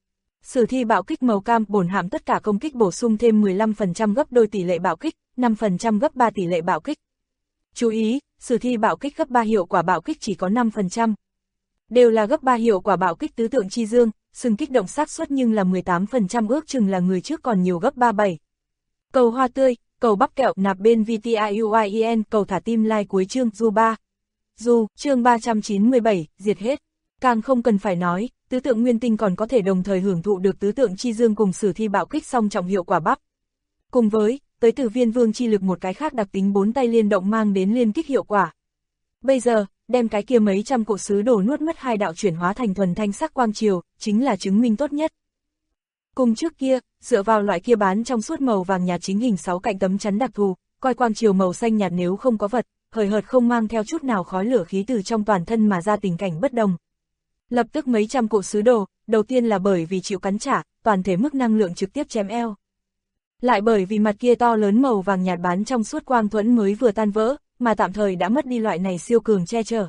Speaker 2: Sử thi bạo kích màu cam bổn hạm tất cả công kích bổ sung thêm 15% gấp đôi tỷ lệ bạo kích, 5% gấp 3 tỷ lệ bạo kích. Chú ý, sử thi bạo kích gấp 3 hiệu quả bạo kích chỉ có 5%. Đều là gấp 3 hiệu quả bạo kích tứ tượng chi dương, sừng kích động xác suất nhưng là 18%, ước chừng là người trước còn nhiều gấp 37. Cầu hoa tươi, cầu bắp kẹo nạp bên VTIUIEN, cầu thả tim like cuối chương du 3. Du, chương 397, diệt hết. Càng không cần phải nói, tứ tượng nguyên tinh còn có thể đồng thời hưởng thụ được tứ tượng chi dương cùng sử thi bạo kích song trọng hiệu quả bắp. Cùng với, tới từ viên vương chi lực một cái khác đặc tính 4 tay liên động mang đến liên kích hiệu quả. Bây giờ, đem cái kia mấy trăm cỗ sứ đồ nuốt mất 2 đạo chuyển hóa thành thuần thanh sắc quang triều, chính là chứng minh tốt nhất. Cùng trước kia, dựa vào loại kia bán trong suốt màu vàng nhạt chính hình 6 cạnh tấm chắn đặc thù, coi quang triều màu xanh nhạt nếu không có vật, hời hợt không mang theo chút nào khói lửa khí từ trong toàn thân mà ra tình cảnh bất đồng. Lập tức mấy trăm cỗ sứ đồ, đầu tiên là bởi vì chịu cắn trả, toàn thể mức năng lượng trực tiếp chém eo. Lại bởi vì mặt kia to lớn màu vàng nhạt bán trong suốt quang thuẫn mới vừa tan vỡ, mà tạm thời đã mất đi loại này siêu cường che chở.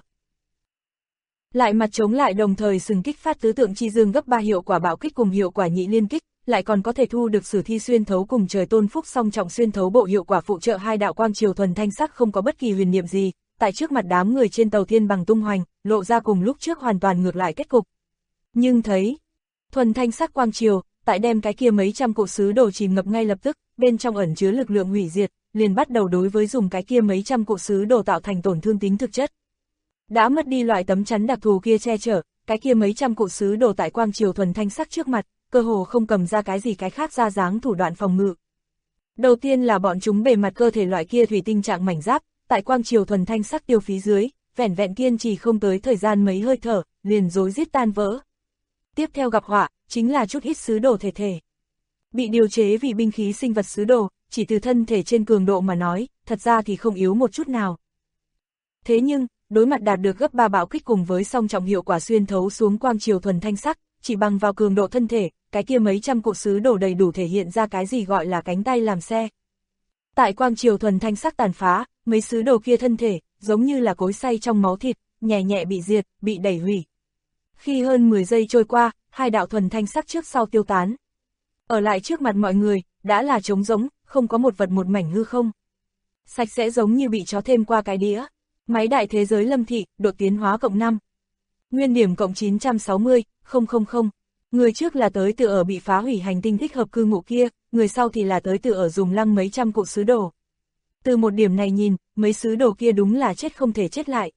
Speaker 2: Lại mặt chống lại đồng thời sừng kích phát tứ tượng chi dương gấp 3 hiệu quả bạo kích cùng hiệu quả nhị liên kích, lại còn có thể thu được sử thi xuyên thấu cùng trời tôn phúc song trọng xuyên thấu bộ hiệu quả phụ trợ 2 đạo quang triều thuần thanh sắc không có bất kỳ huyền niệm gì, tại trước mặt đám người trên tàu thiên bằng tung hoành, lộ ra cùng lúc trước hoàn toàn ngược lại kết cục. Nhưng thấy, thuần thanh sắc quang triều, tại đem cái kia mấy trăm cỗ sứ đồ chìm ngập ngay lập tức, bên trong ẩn chứa lực lượng hủy diệt, liền bắt đầu đối với dùng cái kia mấy trăm cỗ sứ đồ tạo thành tổn thương tính thực chất. Đã mất đi loại tấm chắn đặc thù kia che chở, cái kia mấy trăm cỗ sứ đồ tại quang triều thuần thanh sắc trước mặt, cơ hồ không cầm ra cái gì cái khác ra dáng thủ đoạn phòng ngự. Đầu tiên là bọn chúng bề mặt cơ thể loại kia thủy tinh trạng mảnh giáp, tại quang triều thuần thanh sắc tiêu phí dưới, vẻn vẹn kiên trì không tới thời gian mấy hơi thở, liền rối rít tan vỡ. Tiếp theo gặp họa, chính là chút ít sứ đồ thể. Bị điều chế vì binh khí sinh vật sứ đồ, chỉ từ thân thể trên cường độ mà nói, thật ra thì không yếu một chút nào. Thế nhưng, đối mặt đạt được gấp 3 bạo kích cùng với song trọng hiệu quả xuyên thấu xuống quang triều thuần thanh sắc, chỉ bằng vào cường độ thân thể, cái kia mấy trăm cỗ sứ đồ đầy đủ thể hiện ra cái gì gọi là cánh tay làm xe. Tại quang triều thuần thanh sắc tàn phá, mấy sứ đồ kia thân thể, giống như là cối xay trong máu thịt, nhẹ nhẹ bị diệt, bị đẩy hủy. Khi hơn 10 giây trôi qua, 2 đạo thuần thanh sắc trước sau tiêu tán. Ở lại trước mặt mọi người, đã là trống rỗng, không có một vật một mảnh hư không. Sạch sẽ giống như bị chó thêm qua cái đĩa. Máy đại thế giới lâm thị, độ tiến hóa cộng 5. Nguyên điểm cộng 960, 000. Người trước là tới từ ở bị phá hủy hành tinh thích hợp cư ngụ kia, người sau thì là tới từ ở dùng lăng mấy trăm cỗ sứ đồ. Từ một điểm này nhìn, mấy sứ đồ kia đúng là chết không thể chết lại.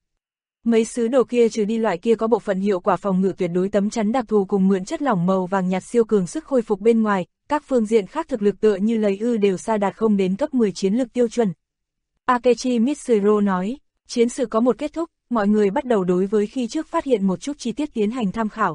Speaker 2: Mấy sứ đồ kia trừ đi loại kia có bộ phận hiệu quả phòng ngự tuyệt đối tấm chắn đặc thù cùng mượn chất lỏng màu vàng nhạt siêu cường sức khôi phục bên ngoài, các phương diện khác thực lực tựa như lấy đều xa đạt không đến cấp 10 chiến lực tiêu chuẩn. Akechi Mitsuru nói, chiến sự có một kết thúc, mọi người bắt đầu đối với khi trước phát hiện một chút chi tiết tiến hành tham khảo.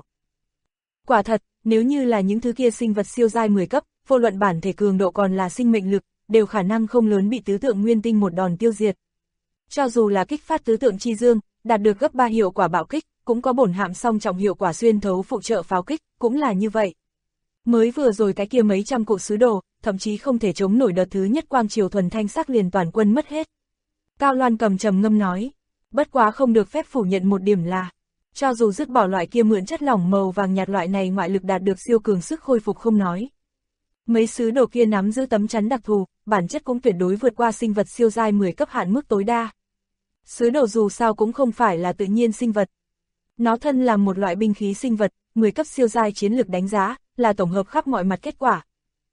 Speaker 2: Quả thật, nếu như là những thứ kia sinh vật siêu giai 10 cấp, vô luận bản thể cường độ còn là sinh mệnh lực, đều khả năng không lớn bị tứ tượng nguyên tinh một đòn tiêu diệt. Cho dù là kích phát tứ tượng chi dương, đạt được gấp 3 hiệu quả bạo kích, cũng có bổn hạm song trọng hiệu quả xuyên thấu phụ trợ pháo kích, cũng là như vậy. Mới vừa rồi cái kia mấy trăm cỗ sứ đồ, thậm chí không thể chống nổi đợt thứ nhất quang triều thuần thanh sắc liền toàn quân mất hết. Cao Loan cầm trầm ngâm nói, bất quá không được phép phủ nhận một điểm là, cho dù dứt bỏ loại kia mượn chất lỏng màu vàng nhạt loại này ngoại lực đạt được siêu cường sức khôi phục không nói. Mấy sứ đồ kia nắm giữ tấm chắn đặc thù, bản chất cũng tuyệt đối vượt qua sinh vật siêu giai 10 cấp hạn mức tối đa. Sứ đồ dù sao cũng không phải là tự nhiên sinh vật. Nó thân là một loại binh khí sinh vật, 10 cấp siêu giai chiến lược đánh giá, là tổng hợp khắp mọi mặt kết quả.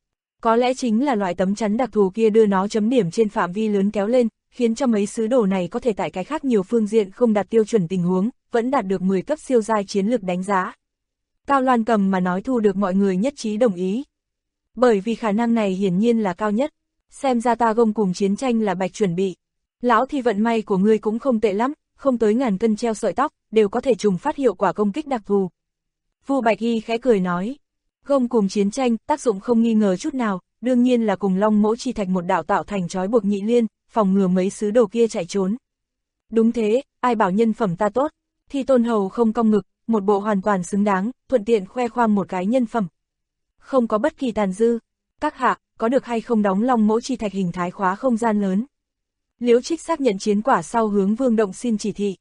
Speaker 2: Có lẽ chính là loại tấm chắn đặc thù kia đưa nó chấm điểm trên phạm vi lớn kéo lên, khiến cho mấy sứ đồ này có thể tại cái khác nhiều phương diện không đạt tiêu chuẩn tình huống, vẫn đạt được 10 cấp siêu giai chiến lược đánh giá. Cao Loan cầm mà nói thu được mọi người nhất trí đồng ý. Bởi vì khả năng này hiển nhiên là cao nhất, xem ra ta gông cùng chiến tranh là bạch chuẩn bị. Lão thì vận may của ngươi cũng không tệ lắm, không tới ngàn cân treo sợi tóc, đều có thể trùng phát hiệu quả công kích đặc thù. Vu Bạch Y khẽ cười nói, gông cùng chiến tranh, tác dụng không nghi ngờ chút nào, đương nhiên là cùng Long Mỗ Chi Thạch một đạo tạo thành trói buộc nhị liên, phòng ngừa mấy sứ đồ kia chạy trốn. Đúng thế, ai bảo nhân phẩm ta tốt, thì Tôn Hầu không cong ngực, một bộ hoàn toàn xứng đáng, thuận tiện khoe khoang một cái nhân phẩm. Không có bất kỳ tàn dư, các hạ, có được hay không đóng Long Mỗ Chi Thạch hình thái khóa không gian lớn. Liễu Trích xác nhận chiến quả sau hướng Vương Động xin chỉ thị.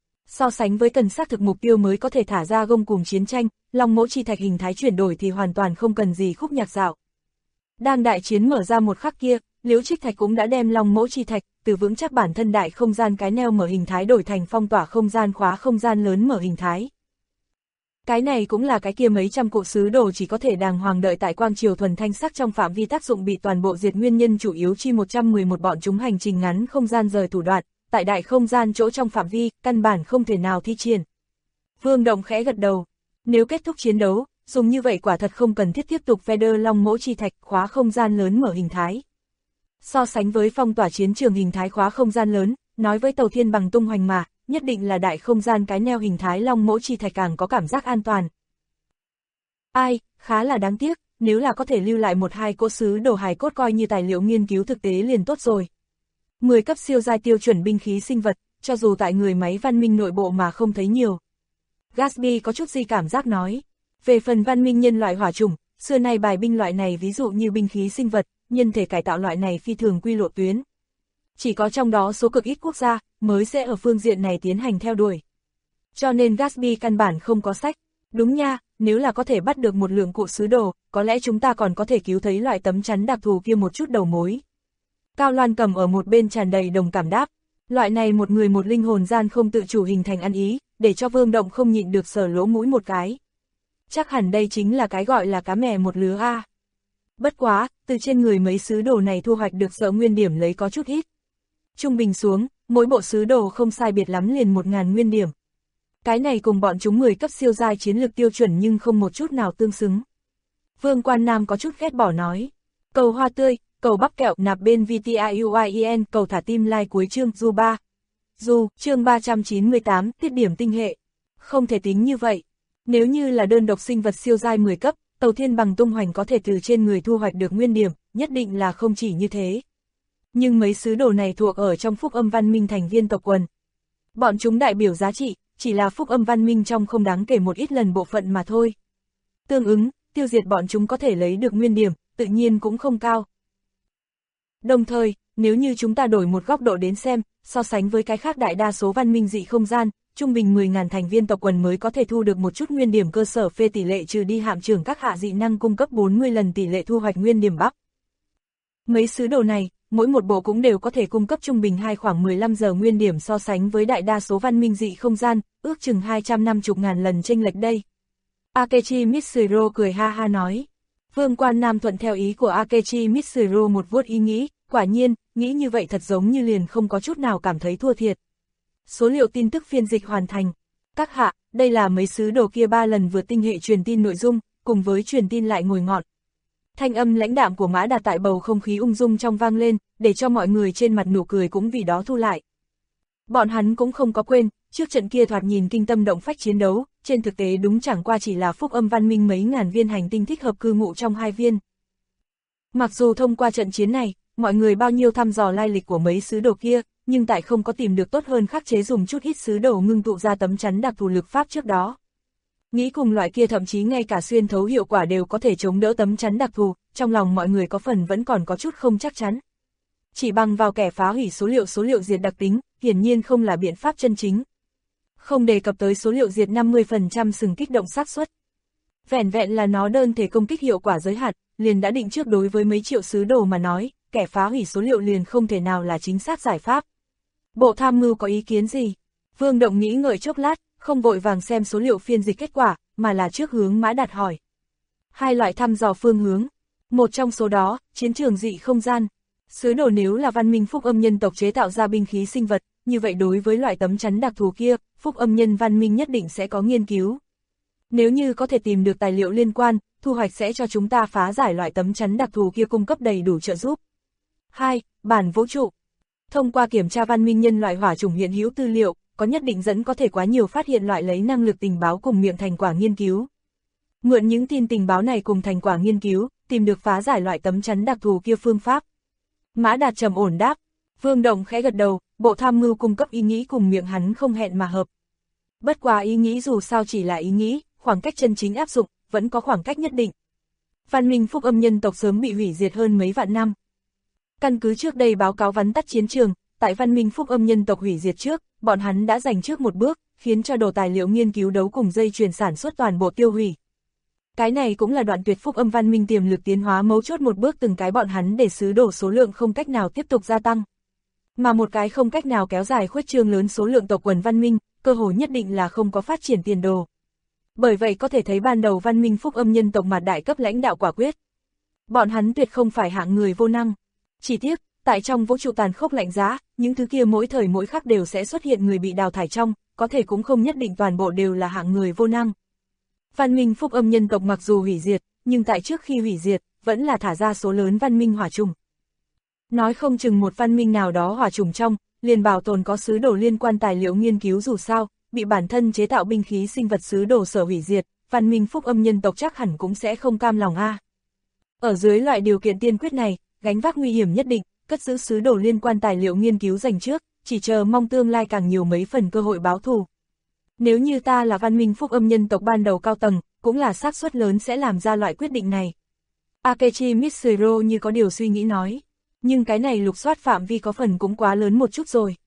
Speaker 2: So sánh với cần xác thực mục tiêu mới có thể thả ra gông cùng chiến tranh, Long Mỗ Chi Thạch hình thái chuyển đổi thì hoàn toàn không cần gì khúc nhạc dạo. Đang đại chiến mở ra một khắc kia, Liễu Trích Thạch cũng đã đem Long Mẫu Chi Thạch, từ vững chắc bản thân đại không gian cái neo mở hình thái đổi thành phong tỏa không gian khóa không gian lớn mở hình thái. Cái này cũng là cái kia mấy trăm cụ sứ đồ chỉ có thể đàng hoàng đợi tại quang triều thuần thanh sắc trong phạm vi tác dụng bị toàn bộ diệt nguyên nhân chủ yếu chi 111 bọn chúng hành trình ngắn không gian rời thủ đoạn, tại đại không gian chỗ trong phạm vi, căn bản không thể nào thi triển. Vương Động khẽ gật đầu, nếu kết thúc chiến đấu, dùng như vậy quả thật không cần thiết tiếp tục feather Long Mẫu Chi Thạch khóa không gian lớn mở hình thái. So sánh với phong tỏa chiến trường hình thái khóa không gian lớn, nói với tàu thiên bằng tung hoành mà, nhất định là đại không gian cái neo hình thái Long Mẫu Chi Thạch càng có cảm giác an toàn. Ai, khá là đáng tiếc, nếu là có thể lưu lại một hai cỗ sứ đồ hài cốt coi như tài liệu nghiên cứu thực tế liền tốt rồi. 10 cấp siêu giai tiêu chuẩn binh khí sinh vật, cho dù tại người máy văn minh nội bộ mà không thấy nhiều. Gatsby có chút gì cảm giác nói, về phần văn minh nhân loại hỏa chủng, xưa nay bài binh loại này ví dụ như binh khí sinh vật, nhân thể cải tạo loại này phi thường quy lộ tuyến. Chỉ có trong đó số cực ít quốc gia mới sẽ ở phương diện này tiến hành theo đuổi. Cho nên Gatsby căn bản không có sách. Đúng nha, nếu là có thể bắt được một lượng cụ sứ đồ, có lẽ chúng ta còn có thể cứu thấy loại tấm chắn đặc thù kia một chút đầu mối. Cao Loan cầm ở một bên tràn đầy đồng cảm đáp. Loại này một người một linh hồn gian không tự chủ hình thành ăn ý, để cho Vương Động không nhịn được sờ lỗ mũi một cái. Chắc hẳn đây chính là cái gọi là cá mè một lứa a. Bất quá, từ trên người mấy sứ đồ này thu hoạch được sợ nguyên điểm lấy có chút ít. Trung bình xuống, mỗi bộ sứ đồ không sai biệt lắm liền 1000 nguyên điểm. Cái này cùng bọn chúng 10 cấp siêu giai chiến lược tiêu chuẩn nhưng không một chút nào tương xứng. Vương Quan Nam có chút ghét bỏ nói. Cầu hoa tươi, cầu bắp kẹo nạp bên VTIUIEN, cầu thả tim like cuối chương du 3. Du, chương 398, tiết điểm tinh hệ. Không thể tính như vậy. Nếu như là đơn độc sinh vật siêu giai 10 cấp, tàu thiên bằng tung hoành có thể từ trên người thu hoạch được nguyên điểm, nhất định là không chỉ như thế. Nhưng mấy sứ đồ này thuộc ở trong phúc âm văn minh thành viên tộc quần. Bọn chúng đại biểu giá trị, chỉ là phúc âm văn minh trong không đáng kể một ít lần bộ phận mà thôi. Tương ứng, tiêu diệt bọn chúng có thể lấy được nguyên điểm, tự nhiên cũng không cao. Đồng thời, nếu như chúng ta đổi một góc độ đến xem, so sánh với cái khác đại đa số văn minh dị không gian, trung bình 10.000 thành viên tộc quần mới có thể thu được một chút nguyên điểm cơ sở phê tỷ lệ trừ đi hạm trưởng các hạ dị năng cung cấp 40 lần tỷ lệ thu hoạch nguyên điểm bắp. Mấy sứ đồ này, mỗi một bộ cũng đều có thể cung cấp trung bình khoảng 15 giờ nguyên điểm so sánh với đại đa số văn minh dị không gian, ước chừng 250.000 lần chênh lệch đây. Akechi Mitsuru cười ha ha nói. Vương Quan Nam thuận theo ý của Akechi Mitsuru một vuốt ý nghĩ, quả nhiên, nghĩ như vậy thật giống như liền không có chút nào cảm thấy thua thiệt. Số liệu tin tức phiên dịch hoàn thành. Các hạ, đây là mấy sứ đồ kia 3 lần vượt tinh hệ truyền tin nội dung, cùng với truyền tin lại ngồi ngọn. Thanh âm lãnh đạm của Mã Đạt tại bầu không khí ung dung trong vang lên, để cho mọi người trên mặt nụ cười cũng vì đó thu lại. Bọn hắn cũng không có quên, trước trận kia thoạt nhìn kinh tâm động phách chiến đấu, trên thực tế đúng chẳng qua chỉ là phúc âm văn minh mấy ngàn viên hành tinh thích hợp cư ngụ trong 2 viên. Mặc dù thông qua trận chiến này, mọi người bao nhiêu thăm dò lai lịch của mấy sứ đồ kia, nhưng tại không có tìm được tốt hơn khắc chế dùng chút ít sứ đồ ngưng tụ ra tấm chắn đặc thù lực pháp trước đó. Nghĩ cùng loại kia thậm chí ngay cả xuyên thấu hiệu quả đều có thể chống đỡ tấm chắn đặc thù, trong lòng mọi người có phần vẫn còn có chút không chắc chắn. Chỉ bằng vào kẻ phá hủy số liệu diệt đặc tính, hiển nhiên không là biện pháp chân chính. Không đề cập tới số liệu diệt 50% sừng kích động xác suất. Vẹn vẹn là nó đơn thể công kích hiệu quả giới hạn, liền đã định trước đối với mấy triệu sứ đồ mà nói, kẻ phá hủy số liệu liền không thể nào là chính xác giải pháp. Bộ tham mưu có ý kiến gì? Vương Động nghĩ ngợi chốc lát, không vội vàng xem số liệu phiên dịch kết quả, mà là trước hướng Mã Đạt hỏi. 2 loại thăm dò phương hướng. Một trong số đó, chiến trường dị không gian. Sứ đồ nếu là văn minh phúc âm nhân tộc chế tạo ra binh khí sinh vật, như vậy đối với loại tấm chắn đặc thù kia, phúc âm nhân văn minh nhất định sẽ có nghiên cứu. Nếu như có thể tìm được tài liệu liên quan, thu hoạch sẽ cho chúng ta phá giải loại tấm chắn đặc thù kia cung cấp đầy đủ trợ giúp. 2. Bản vũ trụ. Thông qua kiểm tra văn minh nhân loại hỏa chủng hiện hữu tư liệu, có nhất định dẫn có thể quá nhiều phát hiện loại lấy năng lực tình báo cùng miệng thành quả nghiên cứu. Mượn những tin tình báo này cùng thành quả nghiên cứu, tìm được phá giải loại tấm chắn đặc thù kia phương pháp. Mã Đạt trầm ổn đáp. Vương Động khẽ gật đầu, bộ tham mưu cung cấp ý nghĩ cùng miệng hắn không hẹn mà hợp. Bất quá ý nghĩ dù sao chỉ là ý nghĩ, khoảng cách chân chính áp dụng, vẫn có khoảng cách nhất định. Văn minh phúc âm nhân tộc sớm bị hủy diệt hơn mấy vạn năm. Căn cứ trước đây báo cáo vắn tắt chiến trường, tại văn minh phúc âm nhân tộc hủy diệt trước, bọn hắn đã giành trước một bước, khiến cho đồ tài liệu nghiên cứu đấu cùng dây chuyền sản xuất toàn bộ tiêu hủy. Cái này cũng là đoạn tuyệt phúc âm văn minh tiềm lực tiến hóa mấu chốt một bước từng cái bọn hắn để sứ đồ số lượng không cách nào tiếp tục gia tăng. Mà một cái không cách nào kéo dài khuếch trương lớn số lượng tộc quần văn minh, cơ hội nhất định là không có phát triển tiền đồ. Bởi vậy có thể thấy ban đầu văn minh phúc âm nhân tộc mặt đại cấp lãnh đạo quả quyết. Bọn hắn tuyệt không phải hạng người vô năng. Chỉ tiếc, tại trong vũ trụ tàn khốc lạnh giá, những thứ kia mỗi thời mỗi khắc đều sẽ xuất hiện người bị đào thải trong, có thể cũng không nhất định toàn bộ đều là hạng người vô năng. Văn minh phúc âm nhân tộc mặc dù hủy diệt, nhưng tại trước khi hủy diệt, vẫn là thả ra số lớn văn minh hỏa trùng. Nói không chừng một văn minh nào đó hỏa trùng trong, liền bảo tồn có sứ đồ liên quan tài liệu nghiên cứu dù sao, bị bản thân chế tạo binh khí sinh vật sứ đồ sở hủy diệt, văn minh phúc âm nhân tộc chắc hẳn cũng sẽ không cam lòng a. Ở dưới loại điều kiện tiên quyết này, gánh vác nguy hiểm nhất định, cất giữ sứ đồ liên quan tài liệu nghiên cứu dành trước, chỉ chờ mong tương lai càng nhiều mấy phần cơ hội báo thù. Nếu như ta là văn minh phúc âm nhân tộc ban đầu cao tầng, cũng là xác suất lớn sẽ làm ra loại quyết định này. Akechi Mitsuro như có điều suy nghĩ nói, nhưng cái này lục soát phạm vi có phần cũng quá lớn một chút rồi.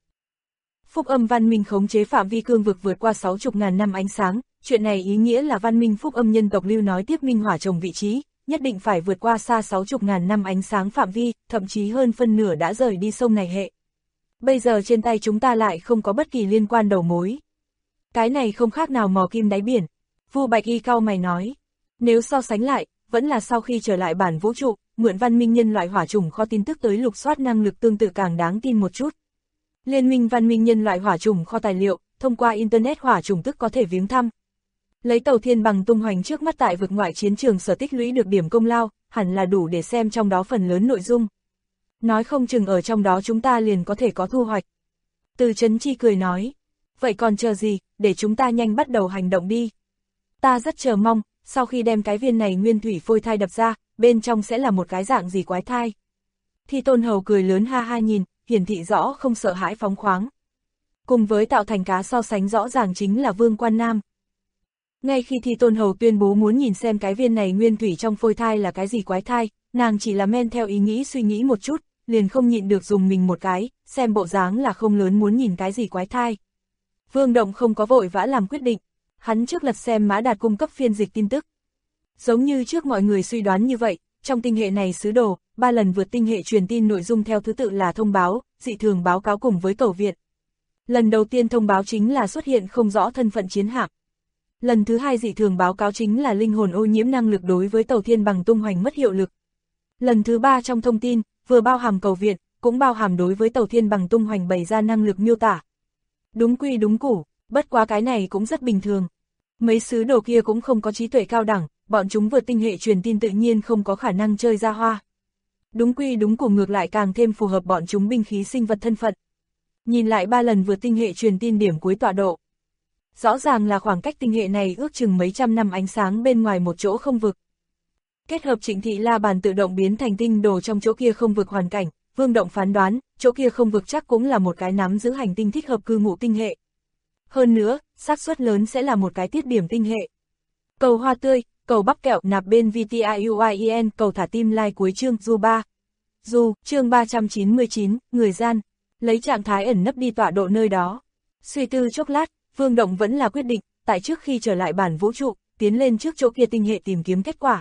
Speaker 2: Phúc âm văn minh khống chế phạm vi cương vực vượt qua 60.000 năm ánh sáng, chuyện này ý nghĩa là văn minh phúc âm nhân tộc lưu nói tiếp minh hỏa trồng vị trí, nhất định phải vượt qua xa 60.000 năm ánh sáng phạm vi, thậm chí hơn phân nửa đã rời đi sông này hệ. Bây giờ trên tay chúng ta lại không có bất kỳ liên quan đầu mối. Cái này không khác nào mò kim đáy biển. Vu Bạch Y cau mày nói, nếu so sánh lại, vẫn là sau khi trở lại bản vũ trụ, mượn văn minh nhân loại hỏa trùng kho tin tức tới lục soát năng lực tương tự càng đáng tin một chút. Liên minh văn minh nhân loại hỏa trùng kho tài liệu, thông qua Internet hỏa trùng tức có thể viếng thăm. Lấy tàu thiên bằng tung hoành trước mắt tại vực ngoại chiến trường sở tích lũy được điểm công lao, hẳn là đủ để xem trong đó phần lớn nội dung. Nói không chừng ở trong đó chúng ta liền có thể có thu hoạch. Từ Chấn Chi cười nói, vậy còn chờ gì, để chúng ta nhanh bắt đầu hành động đi. Ta rất chờ mong, sau khi đem cái viên này nguyên thủy phôi thai đập ra, bên trong sẽ là một cái dạng gì quái thai. Thi Tôn Hầu cười lớn ha ha nhìn, hiển thị rõ không sợ hãi phóng khoáng. Cùng với tạo thành cá so sánh rõ ràng chính là Vương Quan Nam. Ngay khi Thi Tôn Hầu tuyên bố muốn nhìn xem cái viên này nguyên thủy trong phôi thai là cái gì quái thai, nàng chỉ là men theo ý nghĩ suy nghĩ một chút, liền không nhịn được dùng mình một cái, xem bộ dáng là không lớn muốn nhìn cái gì quái thai. Vương Động không có vội vã làm quyết định, hắn trước lật xem Mã Đạt cung cấp phiên dịch tin tức. Giống như trước mọi người suy đoán như vậy, trong tinh hệ này sứ đồ, 3 lần vượt tinh hệ truyền tin nội dung theo thứ tự là thông báo, dị thường báo cáo cùng với cầu viện. Lần đầu tiên thông báo chính là xuất hiện không rõ thân phận chiến hạm. Lần thứ hai dị thường báo cáo chính là linh hồn ô nhiễm năng lực đối với tàu thiên bằng tung hoành mất hiệu lực. Lần thứ ba trong thông tin, vừa bao hàm cầu viện, cũng bao hàm đối với tàu thiên bằng tung hoành bày ra năng lực miêu tả. Đúng quy đúng củ, bất quá cái này cũng rất bình thường. Mấy sứ đồ kia cũng không có trí tuệ cao đẳng, bọn chúng vượt tinh hệ truyền tin tự nhiên không có khả năng chơi ra hoa. Đúng quy đúng củ ngược lại càng thêm phù hợp bọn chúng binh khí sinh vật thân phận. Nhìn lại 3 lần vượt tinh hệ truyền tin điểm cuối tọa độ. Rõ ràng là khoảng cách tinh hệ này ước chừng mấy trăm năm ánh sáng bên ngoài một chỗ không vực. Kết hợp Trịnh Thị La Bàn tự động biến thành tinh đồ trong chỗ kia không vực hoàn cảnh, Vương Động phán đoán, chỗ kia không vực chắc cũng là một cái nắm giữ hành tinh thích hợp cư ngụ tinh hệ. Hơn nữa, xác suất lớn sẽ là một cái tiết điểm tinh hệ. Cầu hoa tươi, cầu bắp kẹo nạp bên VTIUIEN, cầu thả tim like cuối chương Du 3. Du, chương 399, người gian, lấy trạng thái ẩn nấp đi tọa độ nơi đó. Suy tư chốc lát, Vương Động vẫn là quyết định, tại trước khi trở lại bản vũ trụ, tiến lên trước chỗ kia tinh hệ tìm kiếm kết quả.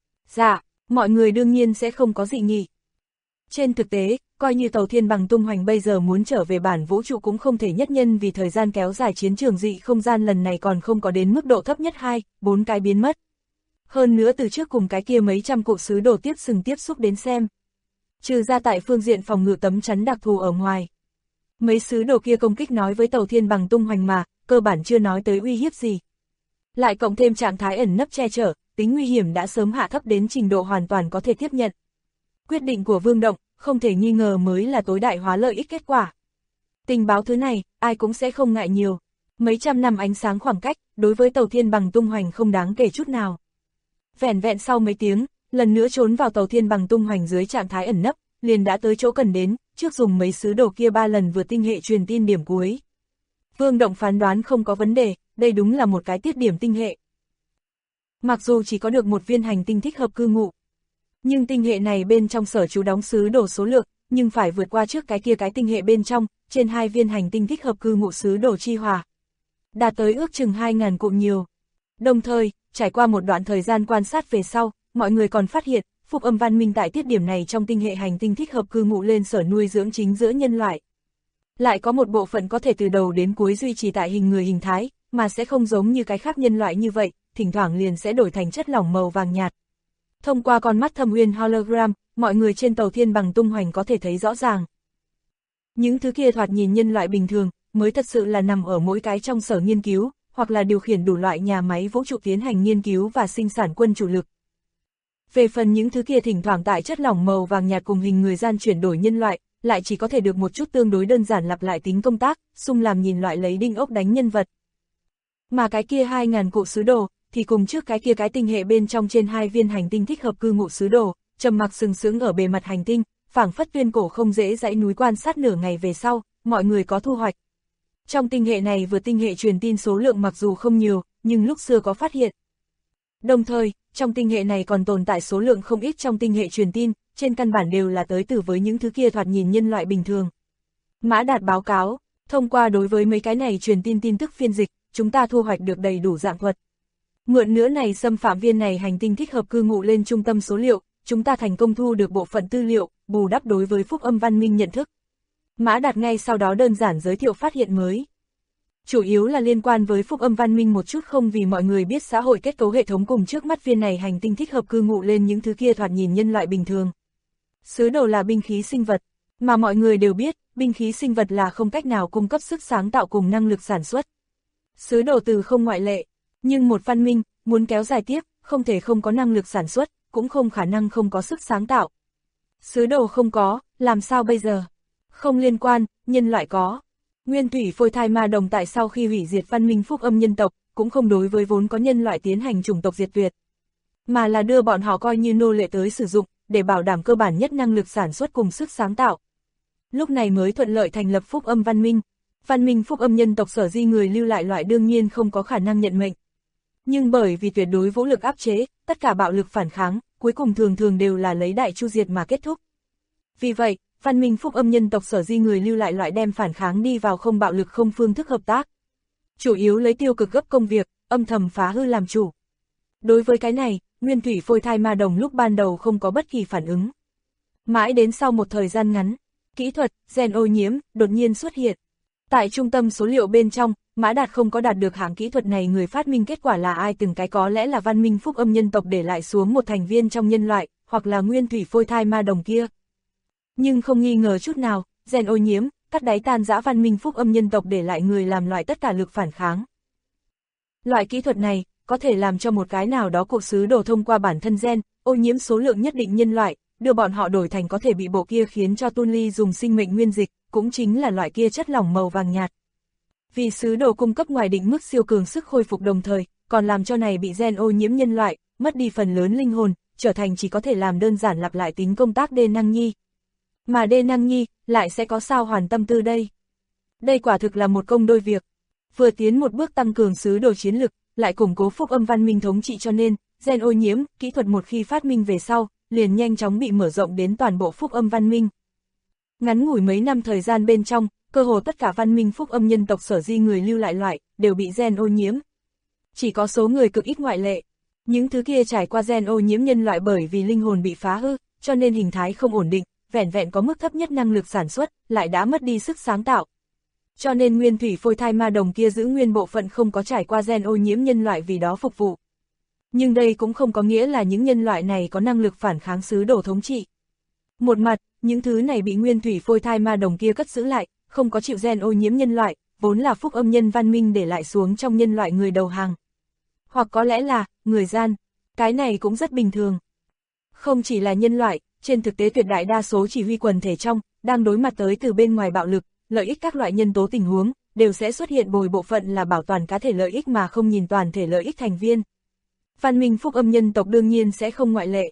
Speaker 2: Dạ, mọi người đương nhiên sẽ không có dị nghị. Trên thực tế, coi như tàu thiên bằng tung hoành bây giờ muốn trở về bản vũ trụ cũng không thể nhất nhân vì thời gian kéo dài chiến trường dị không gian lần này còn không có đến mức độ thấp nhất 2-4 cái biến mất. Hơn nữa từ trước cùng cái kia mấy trăm cụ sứ đồ tiếp xúc đến xem. Trừ ra tại phương diện phòng ngự tấm chắn đặc thù ở ngoài. Mấy sứ đồ kia công kích nói với tàu thiên bằng tung hoành mà, cơ bản chưa nói tới uy hiếp gì. Lại cộng thêm trạng thái ẩn nấp che chở, tính nguy hiểm đã sớm hạ thấp đến trình độ hoàn toàn có thể tiếp nhận. Quyết định của Vương Động, không thể nghi ngờ mới là tối đại hóa lợi ích kết quả. Tình báo thứ này, ai cũng sẽ không ngại nhiều. Mấy trăm năm ánh sáng khoảng cách, đối với tàu thiên bằng tung hoành không đáng kể chút nào. Vẻn vẹn sau mấy tiếng, lần nữa trốn vào tàu thiên bằng tung hoành dưới trạng thái ẩn nấp, liền đã tới chỗ cần đến, trước dùng mấy sứ đồ kia 3 lần vượt tinh hệ truyền tin điểm cuối. Vương Động phán đoán không có vấn đề, đây đúng là một cái tiết điểm tinh hệ. Mặc dù chỉ có được một viên hành tinh thích hợp cư ngụ, nhưng tinh hệ này bên trong sở trú đóng sứ đồ số lượng, nhưng phải vượt qua trước cái kia cái tinh hệ bên trong, trên 2 viên hành tinh thích hợp cư ngụ sứ đồ chi hòa. Đạt tới ước chừng 2.000 cụm nhiều. Đồng thời, trải qua một đoạn thời gian quan sát về sau, mọi người còn phát hiện, phúc âm văn minh tại tiết điểm này trong tinh hệ hành tinh thích hợp cư ngụ lên sở nuôi dưỡng chính giữa nhân loại. Lại có một bộ phận có thể từ đầu đến cuối duy trì tại hình người hình thái, mà sẽ không giống như cái khác nhân loại như vậy, thỉnh thoảng liền sẽ đổi thành chất lỏng màu vàng nhạt. Thông qua con mắt thâm uyên hologram, mọi người trên tàu thiên bằng tung hoành có thể thấy rõ ràng. Những thứ kia thoạt nhìn nhân loại bình thường, mới thật sự là nằm ở mỗi cái trong sở nghiên cứu, hoặc là điều khiển đủ loại nhà máy vũ trụ tiến hành nghiên cứu và sinh sản quân chủ lực. Về phần những thứ kia thỉnh thoảng tại chất lỏng màu vàng nhạt cùng hình người gian chuyển đổi nhân loại, lại chỉ có thể được một chút tương đối đơn giản lặp lại tính công tác, xung làm nhìn loại lấy đinh ốc đánh nhân vật. Mà cái kia 2000 cụ sứ đồ, thì cùng trước cái kia cái tinh hệ bên trong trên 2 viên hành tinh thích hợp cư ngụ sứ đồ, trầm mặc sừng sững ở bề mặt hành tinh, phảng phất tuyên cổ không dễ dãy núi quan sát nửa ngày về sau, mọi người có thu hoạch. Trong tinh hệ này vừa tinh hệ truyền tin số lượng mặc dù không nhiều, nhưng lúc xưa có phát hiện. Đồng thời, trong tinh hệ này còn tồn tại số lượng không ít trong tinh hệ truyền tin, trên căn bản đều là tới từ với những thứ kia thoạt nhìn nhân loại bình thường. Mã Đạt báo cáo, thông qua đối với mấy cái này truyền tin tin tức phiên dịch, chúng ta thu hoạch được đầy đủ dạng thuật. Mượn nữa này xâm phạm viên này hành tinh thích hợp cư ngụ lên trung tâm số liệu, chúng ta thành công thu được bộ phận tư liệu, bù đắp đối với phúc âm văn minh nhận thức. Mã Đạt ngay sau đó đơn giản giới thiệu phát hiện mới. Chủ yếu là liên quan với phúc âm văn minh một chút không vì mọi người biết xã hội kết cấu hệ thống cùng trước mắt viên này hành tinh thích hợp cư ngụ lên những thứ kia thoạt nhìn nhân loại bình thường. Sứ đồ là binh khí sinh vật, mà mọi người đều biết, binh khí sinh vật là không cách nào cung cấp sức sáng tạo cùng năng lực sản xuất. Sứ đồ từ không ngoại lệ, nhưng một văn minh, muốn kéo dài tiếp, không thể không có năng lực sản xuất, cũng không khả năng không có sức sáng tạo. Sứ đồ không có, làm sao bây giờ? Không liên quan, nhân loại có. Nguyên thủy phôi thai ma đồng tại sau khi hủy diệt văn minh phúc âm nhân tộc, cũng không đối với vốn có nhân loại tiến hành chủng tộc diệt tuyệt, mà là đưa bọn họ coi như nô lệ tới sử dụng, để bảo đảm cơ bản nhất năng lực sản xuất cùng sức sáng tạo. Lúc này mới thuận lợi thành lập phúc âm văn minh. Văn minh phúc âm nhân tộc sở di người lưu lại loại đương nhiên không có khả năng nhận mệnh. Nhưng bởi vì tuyệt đối vũ lực áp chế, tất cả bạo lực phản kháng, cuối cùng thường thường đều là lấy đại chu diệt mà kết thúc. Vì vậy, văn minh phúc âm nhân tộc sở di người lưu lại loại đem phản kháng đi vào không bạo lực không phương thức hợp tác. Chủ yếu lấy tiêu cực gấp công việc, âm thầm phá hư làm chủ. Đối với cái này, nguyên thủy phôi thai ma đồng lúc ban đầu không có bất kỳ phản ứng. Mãi đến sau một thời gian ngắn, kỹ thuật, gen ô nhiễm, đột nhiên xuất hiện. Tại trung tâm số liệu bên trong, Mã Đạt không có đạt được hạng kỹ thuật này người phát minh kết quả là ai từng cái có lẽ là văn minh phúc âm nhân tộc để lại xuống một thành viên trong nhân loại, hoặc là nguyên thủy phôi thai ma đồng kia. Nhưng không nghi ngờ chút nào, gen ô nhiễm, cắt đáy tan rã văn minh phúc âm nhân tộc để lại người làm loại tất cả lực phản kháng. Loại kỹ thuật này, có thể làm cho một cái nào đó cụ sứ đồ thông qua bản thân gen, ô nhiễm số lượng nhất định nhân loại, đưa bọn họ đổi thành có thể bị bộ kia khiến cho Tun Ly dùng sinh mệnh nguyên dịch, cũng chính là loại kia chất lỏng màu vàng nhạt. Vì sứ đồ cung cấp ngoài định mức siêu cường sức khôi phục đồng thời, còn làm cho này bị gen ô nhiễm nhân loại, mất đi phần lớn linh hồn, trở thành chỉ có thể làm đơn giản lặp lại tính công tác đê năng nhi. Mà đê năng nhi, lại sẽ có sao hoàn tâm tư đây. Đây quả thực là một công đôi việc. Vừa tiến một bước tăng cường sứ đồ chiến lực, lại củng cố phúc âm văn minh thống trị cho nên, gen ô nhiễm, kỹ thuật một khi phát minh về sau, liền nhanh chóng bị mở rộng đến toàn bộ phúc âm văn minh. Ngắn ngủi mấy năm thời gian bên trong, cơ hồ tất cả văn minh phúc âm nhân tộc sở di người lưu lại loại, đều bị gen ô nhiễm. Chỉ có số người cực ít ngoại lệ. Những thứ kia trải qua gen ô nhiễm nhân loại bởi vì linh hồn bị phá hư, cho nên hình thái không ổn định, vẻn vẹn có mức thấp nhất năng lực sản xuất, lại đã mất đi sức sáng tạo. Cho nên nguyên thủy phôi thai ma đồng kia giữ nguyên bộ phận không có trải qua gen ô nhiễm nhân loại vì đó phục vụ. Nhưng đây cũng không có nghĩa là những nhân loại này có năng lực phản kháng sứ đồ thống trị. Một mặt, những thứ này bị nguyên thủy phôi thai ma đồng kia cất giữ lại, không có chịu gen ô nhiễm nhân loại, vốn là phúc âm nhân văn minh để lại xuống trong nhân loại người đầu hàng. Hoặc có lẽ là, người gian, cái này cũng rất bình thường. Không chỉ là nhân loại, trên thực tế tuyệt đại đa số chỉ huy quần thể trong, đang đối mặt tới từ bên ngoài bạo lực, lợi ích các loại nhân tố tình huống, đều sẽ xuất hiện bồi bộ phận là bảo toàn cá thể lợi ích mà không nhìn toàn thể lợi ích thành viên. Văn minh phúc âm nhân tộc đương nhiên sẽ không ngoại lệ.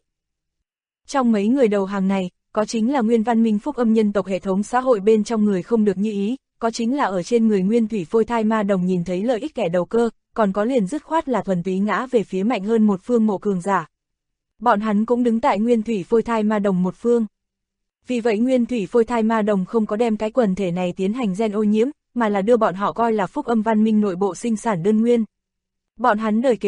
Speaker 2: Trong mấy người đầu hàng này, có chính là nguyên văn minh phúc âm nhân tộc hệ thống xã hội bên trong người không được như ý, có chính là ở trên người nguyên thủy phôi thai ma đồng nhìn thấy lợi ích kẻ đầu cơ, còn có liền dứt khoát là thuần túy ngã về phía mạnh hơn một phương mộ cường giả. Bọn hắn cũng đứng tại nguyên thủy phôi thai ma đồng một phương. Vì vậy nguyên thủy phôi thai ma đồng không có đem cái quần thể này tiến hành gen ô nhiễm, mà là đưa bọn họ coi là phúc âm văn minh nội bộ sinh sản đơn nguyên. Bọn hắn đời kế tiếp,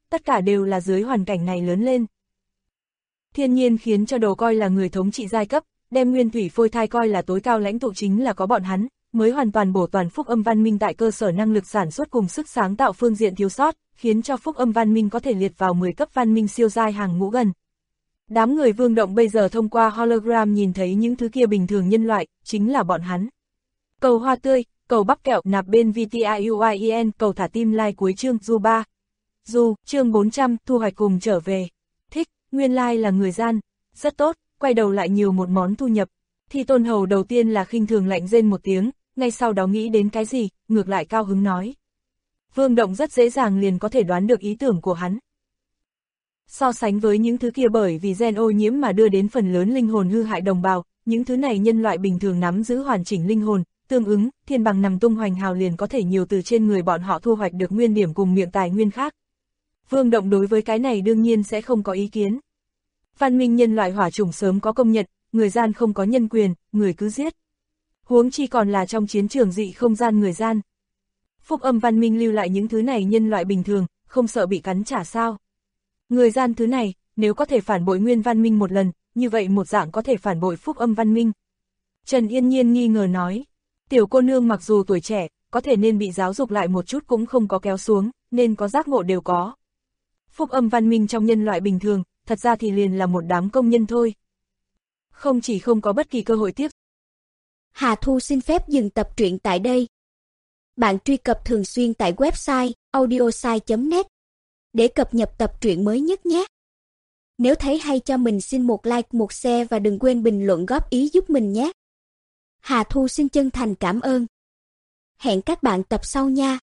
Speaker 2: tất cả đều là dưới hoàn cảnh này lớn lên. Thiên nhiên khiến cho Đồ coi là người thống trị giai cấp, đem nguyên thủy phôi thai coi là tối cao lãnh tụ chính là có bọn hắn, mới hoàn toàn bổ toàn Phúc Âm Văn Minh tại cơ sở năng lực sản xuất cùng sức sáng tạo phương diện thiếu sót, khiến cho Phúc Âm Văn Minh có thể liệt vào 10 cấp văn minh siêu giai hàng ngũ gần. Đám người Vương Động bây giờ thông qua hologram nhìn thấy những thứ kia bình thường nhân loại, chính là bọn hắn. Cầu hoa tươi, cầu bắp kẹo nạp bên VTIUIEN, cầu thả tim like cuối chương Du 3. Du, chương 400, thu hoạch cùng trở về. Thích, nguyên lai là người gian, rất tốt, quay đầu lại nhiều một món thu nhập. Thì Tôn Hầu đầu tiên là khinh thường lạnh rên một tiếng, ngay sau đó nghĩ đến cái gì, ngược lại cao hứng nói. Vương Động rất dễ dàng liền có thể đoán được ý tưởng của hắn. So sánh với những thứ kia bởi vì gen ô nhiễm mà đưa đến phần lớn linh hồn hư hại đồng bào, những thứ này nhân loại bình thường nắm giữ hoàn chỉnh linh hồn, tương ứng, thiên bằng nằm tung hoành hào liền có thể nhiều từ trên người bọn họ thu hoạch được nguyên điểm cùng miệng tài nguyên khác. Vương Động đối với cái này đương nhiên sẽ không có ý kiến. Văn minh nhân loại hỏa chủng sớm có công nhận, người gian không có nhân quyền, người cứ giết. Huống chi còn là trong chiến trường dị không gian người gian. Phúc Âm Văn Minh lưu lại những thứ này nhân loại bình thường, không sợ bị cắn trả sao. Người gian thứ này, nếu có thể phản bội nguyên văn minh một lần, như vậy một dạng có thể phản bội Phúc Âm Văn Minh. Trần Yên Nhiên nghi ngờ nói, tiểu cô nương mặc dù tuổi trẻ, có thể nên bị giáo dục lại một chút cũng không có kéo xuống, nên có giác ngộ đều có. Phúc Âm Văn Minh trong nhân loại bình thường, thật ra thì liền là một đám công nhân thôi. Không chỉ không có bất kỳ cơ hội tiếp.
Speaker 3: Hà Thu xin phép dừng tập truyện tại đây. Bạn truy cập thường xuyên tại website audiosai.net để cập nhật tập truyện mới nhất nhé. Nếu thấy hay cho mình xin một like, một share và đừng quên bình luận góp ý giúp mình nhé. Hà Thu xin chân thành cảm ơn. Hẹn các bạn tập sau nha.